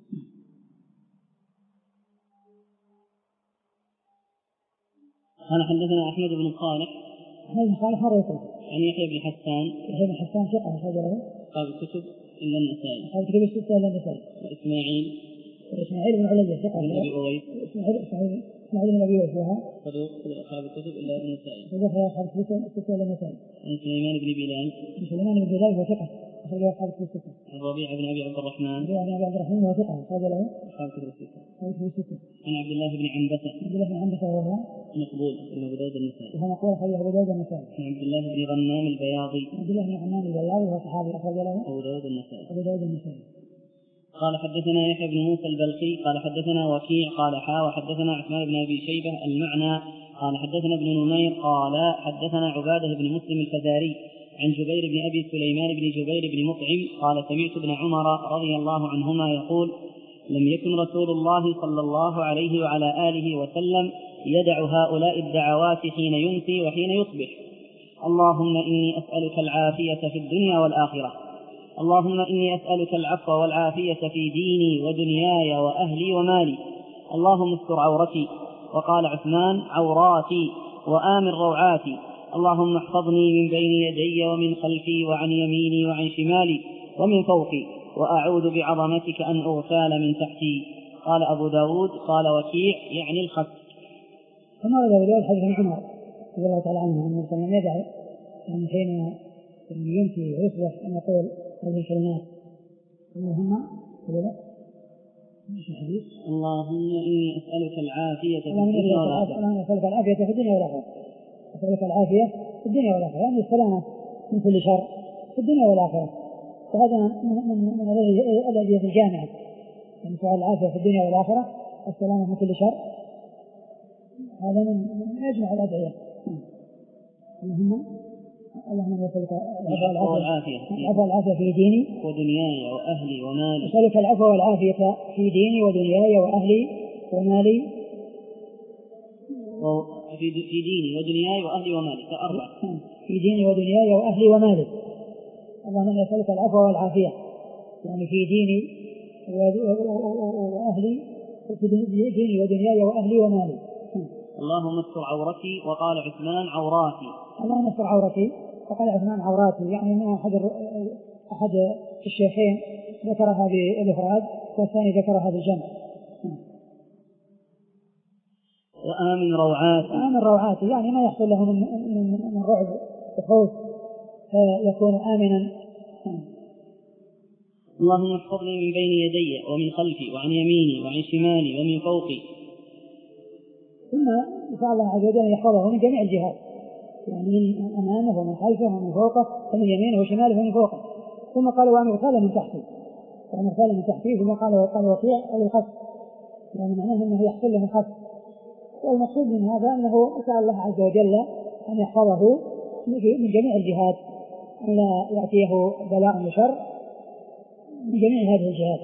قال حدثنا أحمد بن صالح أحمد بن صالح مرة يقول عن يحيى بن حسان يحيى بن حسان ثقة أخرج له قال الكتب إلا النسائي قال كتب الستة إلا النسائي. وإسماعيل وإسماعيل بن علي ثقة بن أبي أويس إسماعيل إسماعيل بن أبي أويس وها صدوق أصحاب الكتب إلا النسائي وذكر أصحاب الستة إلا النسائي. عن سليمان بن بلال عن سليمان بن بلال هو ثقة أخرج أصحاب الستة. عن ربيعة بن أبي عبد الرحمن ربيعة بن أبي عبد الرحمن هو ثقة أخرج له أصحاب الكتب الستة. الستة. عن عبد الله بن عنبسة عبد الله بن عنبسة وهو مقبول إلا أبو داود النسائي. وهو مقبول أخرج أبو داود النسائي. عن عبد الله بن غنام البياضي عبد الله بن غنام البياضي وهو صحابي أخرج له أبو داود النسائي. أبو داود النسائي. قال حدثنا يحيى بن موسى البلخي قال حدثنا وكيع قال حا وحدثنا عثمان بن أبي شيبة المعنى قال حدثنا ابن نمير قال حدثنا عبادة بن مسلم الفزاري عن جبير بن أبي سليمان بن جبير بن مطعم قال سمعت ابن عمر رضي الله عنهما يقول لم يكن رسول الله صلى الله عليه وعلى آله وسلم يدع هؤلاء الدعوات حين يمسي وحين يصبح اللهم إني أسألك العافية في الدنيا والآخرة اللهم إني أسألك العفو والعافية في ديني ودنياي وأهلي ومالي. اللهم استر عورتي. وقال عثمان عوراتي وآمن روعاتي. اللهم احفظني من بين يدي ومن خلفي وعن يميني وعن شمالي ومن فوقي، وأعوذ بعظمتك أن أغتال من تحتي. قال أبو داود قال وكيع يعني الخف. كما ورد أبو داود حديث عمر رضي الله تعالى عنه أن الرسول يدعو يعني حين يمشي ويصبح أن يقول هذه الكلمات اللهم اللهم إني أسألك العافية في الدنيا والآخرة. اللهم أسألك العافية في الدنيا والآخرة. أسألك العافية في الدنيا والآخرة يعني السلامة من كل شر في الدنيا والآخرة. وهذا من من من الأدعية الجامعة يعني سؤال العافية في الدنيا والآخرة السلامة من كل شر. هذا من من أجمع الأدعية. اللهم اللهم أسألك العفو والعافية العفو والعافية في ديني ودنياي وأهلي ومالي. أسألك العفو والعافية في ديني ودنياي وأهلي ومالي. في في ديني ودنياي وأهلي ومالي فأربع. في ديني ودنياي وأهلي ومالي. اللهم أسألك العفو والعافية يعني في ديني وأهلي في ديني ودنياي وأهلي ومالي. اللهم استر عورتي. وقال عثمان عوراتي. اللهم استر عورتي. وقال عثمان عوراتي يعني ما أحد أحد الشيخين ذكرها بالإفراد والثاني ذكرها بالجمع. وآمن روعاتي. وآمن روعاتي يعني ما يحصل له من من من رعب وخوف يكون آمنا. اللهم احفظني من بين يدي ومن خلفي وعن يميني وعن شمالي ومن فوقي. ثم إن شاء الله عز وجل يحفظه من جميع الجهات يعني من أمامه ومن خلفه ومن فوقه ومن يمينه وشماله ومن فوقه. ثم قال وأن أغتال من تحتي وأن أغتال من تحتي. ثم قال وقال وكيع أي الخف يعني معناه أنه يحصل له الخف. والمقصود من هذا أنه إن شاء الله عز وجل أن يحفظه من جميع الجهات أن لا يأتيه بلاء وشر من جميع هذه الجهات.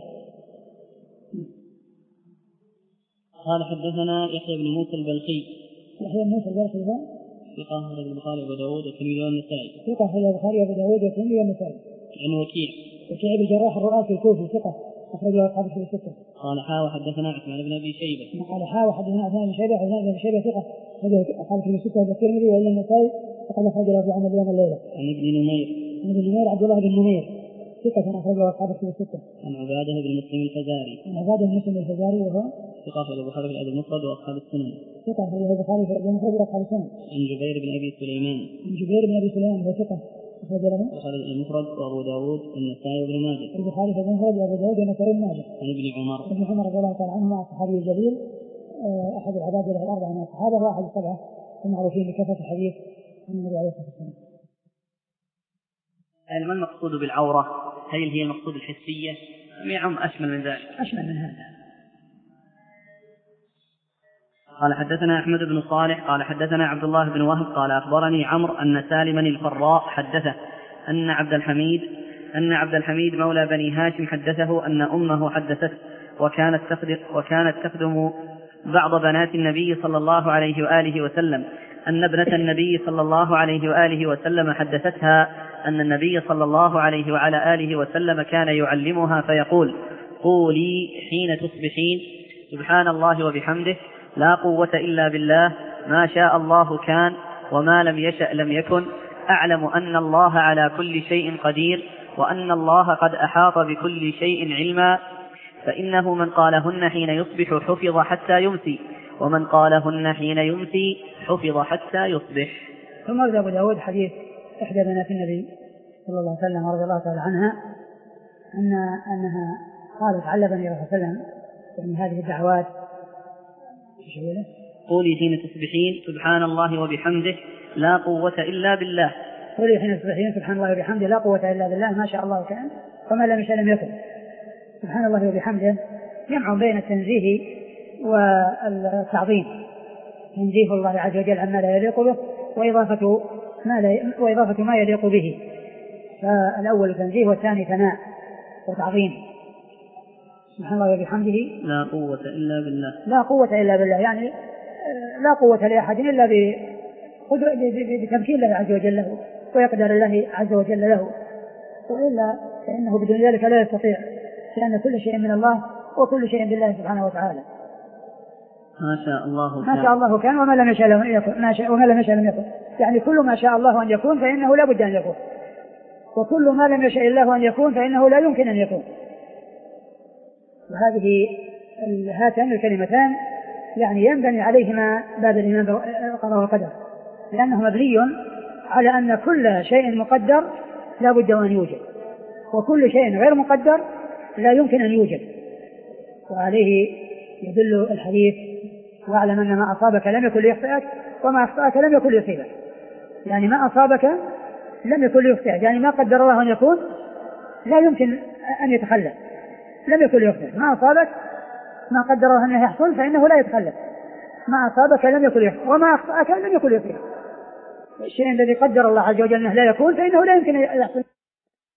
قال حدثنا يحيى بن موسى البلخي. يحيى بن موسى البلخي ثقة أخرج البخاري وأبو داود والترمذي والنسائي. ثقة أخرج البخاري وأبو داود والترمذي والنسائي. عن وكيع. وكيع بن الجراح الرؤاسي الكوفي ثقة أخرج له أصحاب الكتب الستة. قال حا وحدثنا عثمان بن أبي شيبة. قال حا وحدثنا عثمان بن شيبة. عثمان بن شيبة ثقة أخرج أصحاب الكتب الستة والترمذي وإلا النسائي وقد أخرج له في عمل يوم الليلة. عن ابن نمير. عن ابن نمير عبد الله بن نمير ثقة أخرج له أصحاب الكتب الستة. عن عبادة بن مسلم الفزاري. عن عبادة بن مسلم الفزاري وهو ثقة أخرج البخاري في الأدب المفرد وأصحاب السنن. ثقة أخرج البخاري في الأدب المفرد وأصحاب السنن. عن جبير بن أبي سليمان. عن جبير بن أبي سليمان وهو ثقة أخرج له البخاري المفرد وأبو داود والنسائي وابن ماجه. البخاري في المفرد وأبو داود والنسائي وابن ماجه. عن ابن عمر. ابن عمر رضي الله تعالى عنهما الصحابي الجليل أحد العباد له الأربعة من الصحابة وأحد السبعة المعروفين بكثرة الحديث عن النبي عليه الصلاة والسلام. ما المقصود بالعورة؟ هل هي المقصود الحسية أم يعم أشمل من ذلك؟ أشمل من هذا. قال حدثنا أحمد بن صالح قال حدثنا عبد الله بن وهب قال أخبرني عمرو أن سالما الفراء حدثه أن عبد الحميد أن عبد الحميد مولى بني هاشم حدثه أن أمه حدثته وكانت تخدم, وكانت تخدم بعض بنات النبي صلى الله عليه وآله وسلم أن ابنة النبي صلى الله عليه وآله وسلم حدثتها أن النبي صلى الله عليه وعلى آله وسلم كان يعلمها فيقول قولي حين تصبحين سبحان الله وبحمده لا قوة إلا بالله ما شاء الله كان وما لم يشأ لم يكن أعلم أن الله على كل شيء قدير وأن الله قد أحاط بكل شيء علما فإنه من قالهن حين يصبح حفظ حتى يمسي ومن قالهن حين يمسي حفظ حتى يصبح. ثم أرد أبو داود حديث إحدى بنات النبي صلى الله عليه وسلم ورضي الله تعالى عنها أن أنها قالت علمني الرسول صلى الله عليه وسلم يعني هذه الدعوات قولي حين تصبحين سبحان الله وبحمده لا قوة إلا بالله. قولي حين تصبحين سبحان الله وبحمده لا قوة إلا بالله ما شاء الله كان وما لم يشاء لم يكن. سبحان الله وبحمده جمع بين التنزيه والتعظيم تنزيه الله عز وجل عما لا يليق به وإضافة ما, لا وإضافة ما يليق به. فالأول تنزيه والثاني ثناء وتعظيم. سبحان الله وبحمده لا قوة إلا بالله لا قوة إلا بالله يعني لا قوة لأحد إلا بتمكين الله عز وجل له ويقدر الله عز وجل له وإلا فإنه بدون ذلك لا يستطيع، لأن كل شيء من الله وكل شيء بالله سبحانه وتعالى. ما شاء الله ما شاء الله كان وما لم يشاء لم يكن، ما شاء وما لم يشاء لم يكن، يعني كل ما شاء الله أن يكون فإنه لا بد أن يكون، وكل ما لم يشاء الله أن يكون فإنه لا يمكن أن يكون. وهذه هاتان الكلمتان يعني ينبني عليهما باب الإيمان بالقضاء والقدر، لأنه مبني على أن كل شيء مقدر لا بد أن يوجد، وكل شيء غير مقدر لا يمكن أن يوجد. وعليه يدل الحديث: واعلم أن ما أصابك لم يكن ليخطئك وما أخطأك لم يكن ليصيبك. يعني ما أصابك لم يكن ليخطئك، يعني ما قدر الله أن يكون لا يمكن أن يتخلف، لم يكن ليخطئك. ما أصابك ما قدر الله أن يحصل فإنه لا يتخلف، ما أصابك لم يكن ليخطئك وما أخطأك لم يكن ليصيبك. الشيء الذي قدر الله عز وجل أنه لا يكون فإنه لا يمكن أن يحصل.